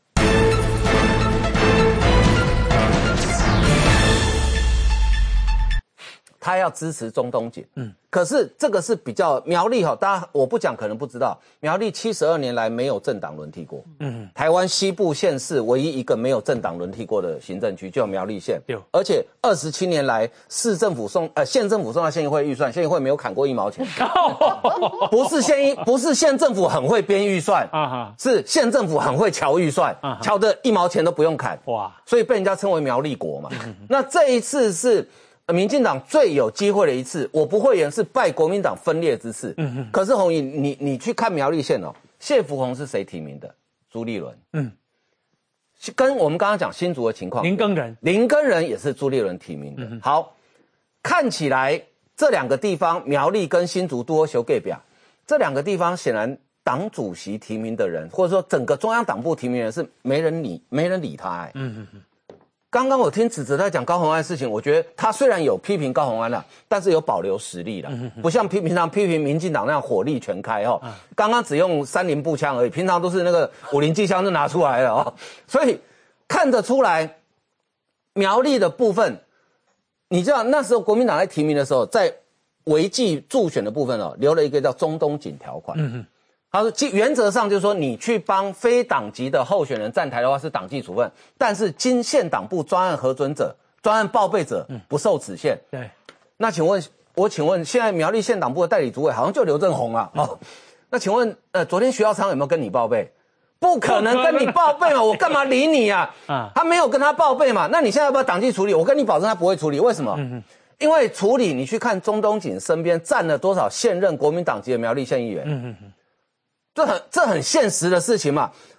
他要支持钟东锦，嗯，可是这个是比较苗栗哈，大家我不讲可能不知道，苗栗七十二年来没有政党轮替过，嗯，台湾西部县市唯一一个没有政党轮替过的行政区就苗栗县，有，而且二十七年来市政府送呃县政府送到县议会预算，县议会没有砍过一毛钱，不是县议不是县政府很会编预算，啊哈，是县政府很会瞧预算，啊、瞧的一毛钱都不用砍，哇，所以被人家称为苗栗国嘛，那这一次是。民进党最有机会的一次，我不会演是拜国民党分裂之次。嗯嗯。可是洪毅，你你去看苗栗县哦，谢福洪是谁提名的？朱立伦。嗯。跟我们刚刚讲新竹的情况， 林耕仁， 林耕仁也是朱立伦提名的。嗯、好，看起来这两个地方，苗栗跟新竹多修改表，这两个地方显然党主席提名的人，或者说整个中央党部提名的人是没人理，没人理他、欸。哎。嗯嗯嗯。刚刚我听子哲在讲高虹安的事情，我觉得他虽然有批评高虹安了，但是有保留实力了，不像平平常批评民进党那样火力全开哦。刚刚只用三零步枪而已，平常都是那个五零机枪就拿出来了哦。所以看得出来，苗栗的部分，你知道那时候国民党在提名的时候，在违纪助选的部分哦，留了一个叫钟东锦条款。嗯他说，原则上就是说，你去帮非党籍的候选人站台的话是党纪处分，但是经县党部专案核准者、专案报备者不受此限。嗯、对，那请问，我请问，现在苗栗县党部的代理主委好像就刘正宏啊。嗯、哦，那请问，呃，昨天徐耀昌有没有跟你报备？不可能跟你报备嘛，我干嘛理你啊？啊，他没有跟他报备嘛，那你现在要不要党纪处理？我跟你保证他不会处理，为什么？嗯因为处理，你去看钟东锦身边站了多少现任国民党籍的苗栗县议员。嗯嗯嗯。这很这很现实的事情嘛，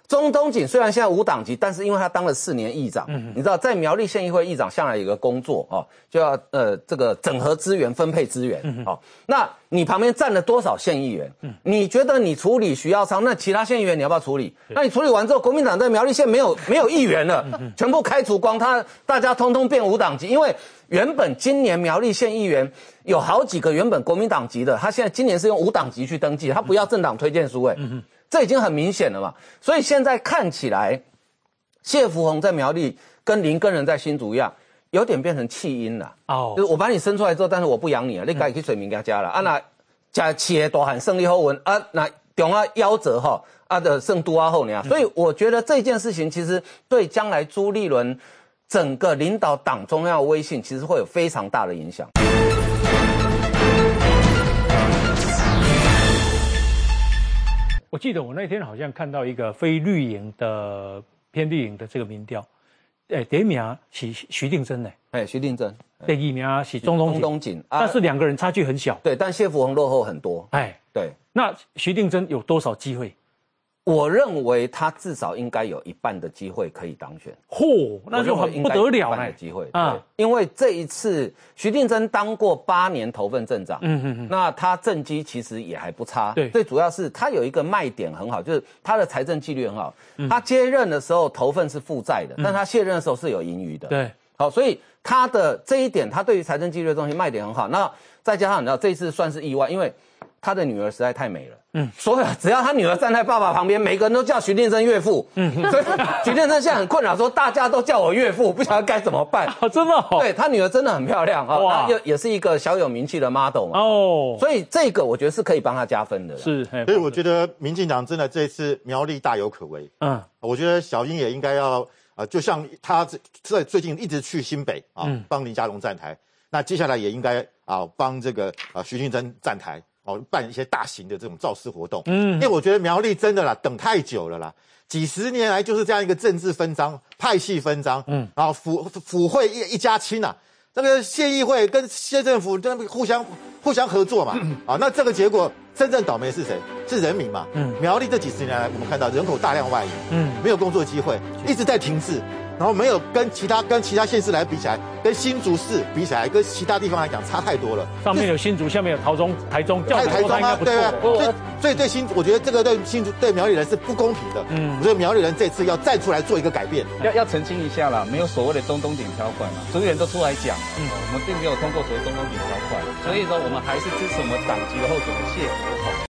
钟东锦虽然现在无党籍，但是因为他当了四年议长，嗯、你知道在苗栗县议会议长向来有一个工作哦，就要呃这个整合资源、分配资源，嗯、哦，那你旁边站了多少县议员？嗯、你觉得你处理徐耀昌，那其他县议员你要不要处理？那你处理完之后，国民党在苗栗县没有没有议员了，嗯、全部开除光，他大家通通变无党籍，因为原本今年苗栗县议员有好几个原本国民党籍的，他现在今年是用无党籍去登记，他不要政党推荐书，哎。嗯这已经很明显了嘛，所以现在看起来，谢福洪在苗栗跟林根人在新竹一样，有点变成弃婴了。哦，就是我把你生出来之后，但是我不养你了，你该去水民家家了。啊，那家企业大汉胜利后文啊，那中啊夭折哈啊的胜都啊后呢，所以我觉得这件事情其实对将来朱立伦整个领导党中央的威信，其实会有非常大的影响。 我记得我那天好像看到一个非绿营的偏绿营的这个民调，哎，第一名是徐定琛呢， 哎，徐定琛， 第二名是钟东锦， 钟东锦， 但是两个人差距很小， 对，但谢福洪落后很多， 哎， 对， 那徐定琛有多少机会？ 我认为他至少应该有一半的机会可以当选。 嚯，那就很不得了哎！机会啊，因为这一次徐定琛当过八年头份镇长，嗯嗯嗯，那他政绩其实也还不差。对，最主要是他有一个卖点很好，就是他的财政纪律很好。嗯、他接任的时候头份是负债的，嗯、但他卸任的时候是有盈余的。 对， 好，所以他的这一点，他对于财政纪律的东西卖点很好。那再加上你知道这一次算是意外，因为他的女儿实在太美了。嗯，所以只要他女儿站在爸爸旁边，每个人都叫徐定琛岳父。嗯，所以徐定琛现在很困扰，说大家都叫我岳父，不晓得该怎么办。 哦，真的、哦？ 对他女儿真的很漂亮啊，哇，也也是一个小有名气的 model 嘛。哦，所以这个我觉得是可以帮他加分的。 是， 所以我觉得民进党真的这一次苗栗大有可为。嗯，我觉得小英也应该要啊、呃，就像他在最近一直去新北啊，帮林佳龙站台，那接下来也应该啊帮这个啊徐定琛站台。哦，办一些大型的这种造势活动，嗯，因为我觉得苗栗真的啦，等太久了啦，几十年来就是这样一个政治分赃、派系分赃，嗯，然后府府会一一家亲啊，这个县议会跟县政府真的互相互相合作嘛，嗯、啊，那这个结果真正倒霉是谁？是人民嘛，嗯，苗栗这几十年来，我们看到人口大量外移，嗯，没有工作机会，一直在停滞。然后没有跟其他跟其他县市来比起来，跟新竹市比起来，跟其他地方来讲差太多了。 上面有新竹，下面有桃中、台中， 还有台中啊，对啊。所以所以对新，我觉得这个对新竹对苗栗人是不公平的。嗯，所以苗栗人这次要站出来做一个改变。 要要澄清一下啦，没有所谓的中东锦条款嘛，所有人都出来讲，嗯，我们并没有通过所谓中东锦条款，所以说我们还是支持我们党籍的候选人谢福洪。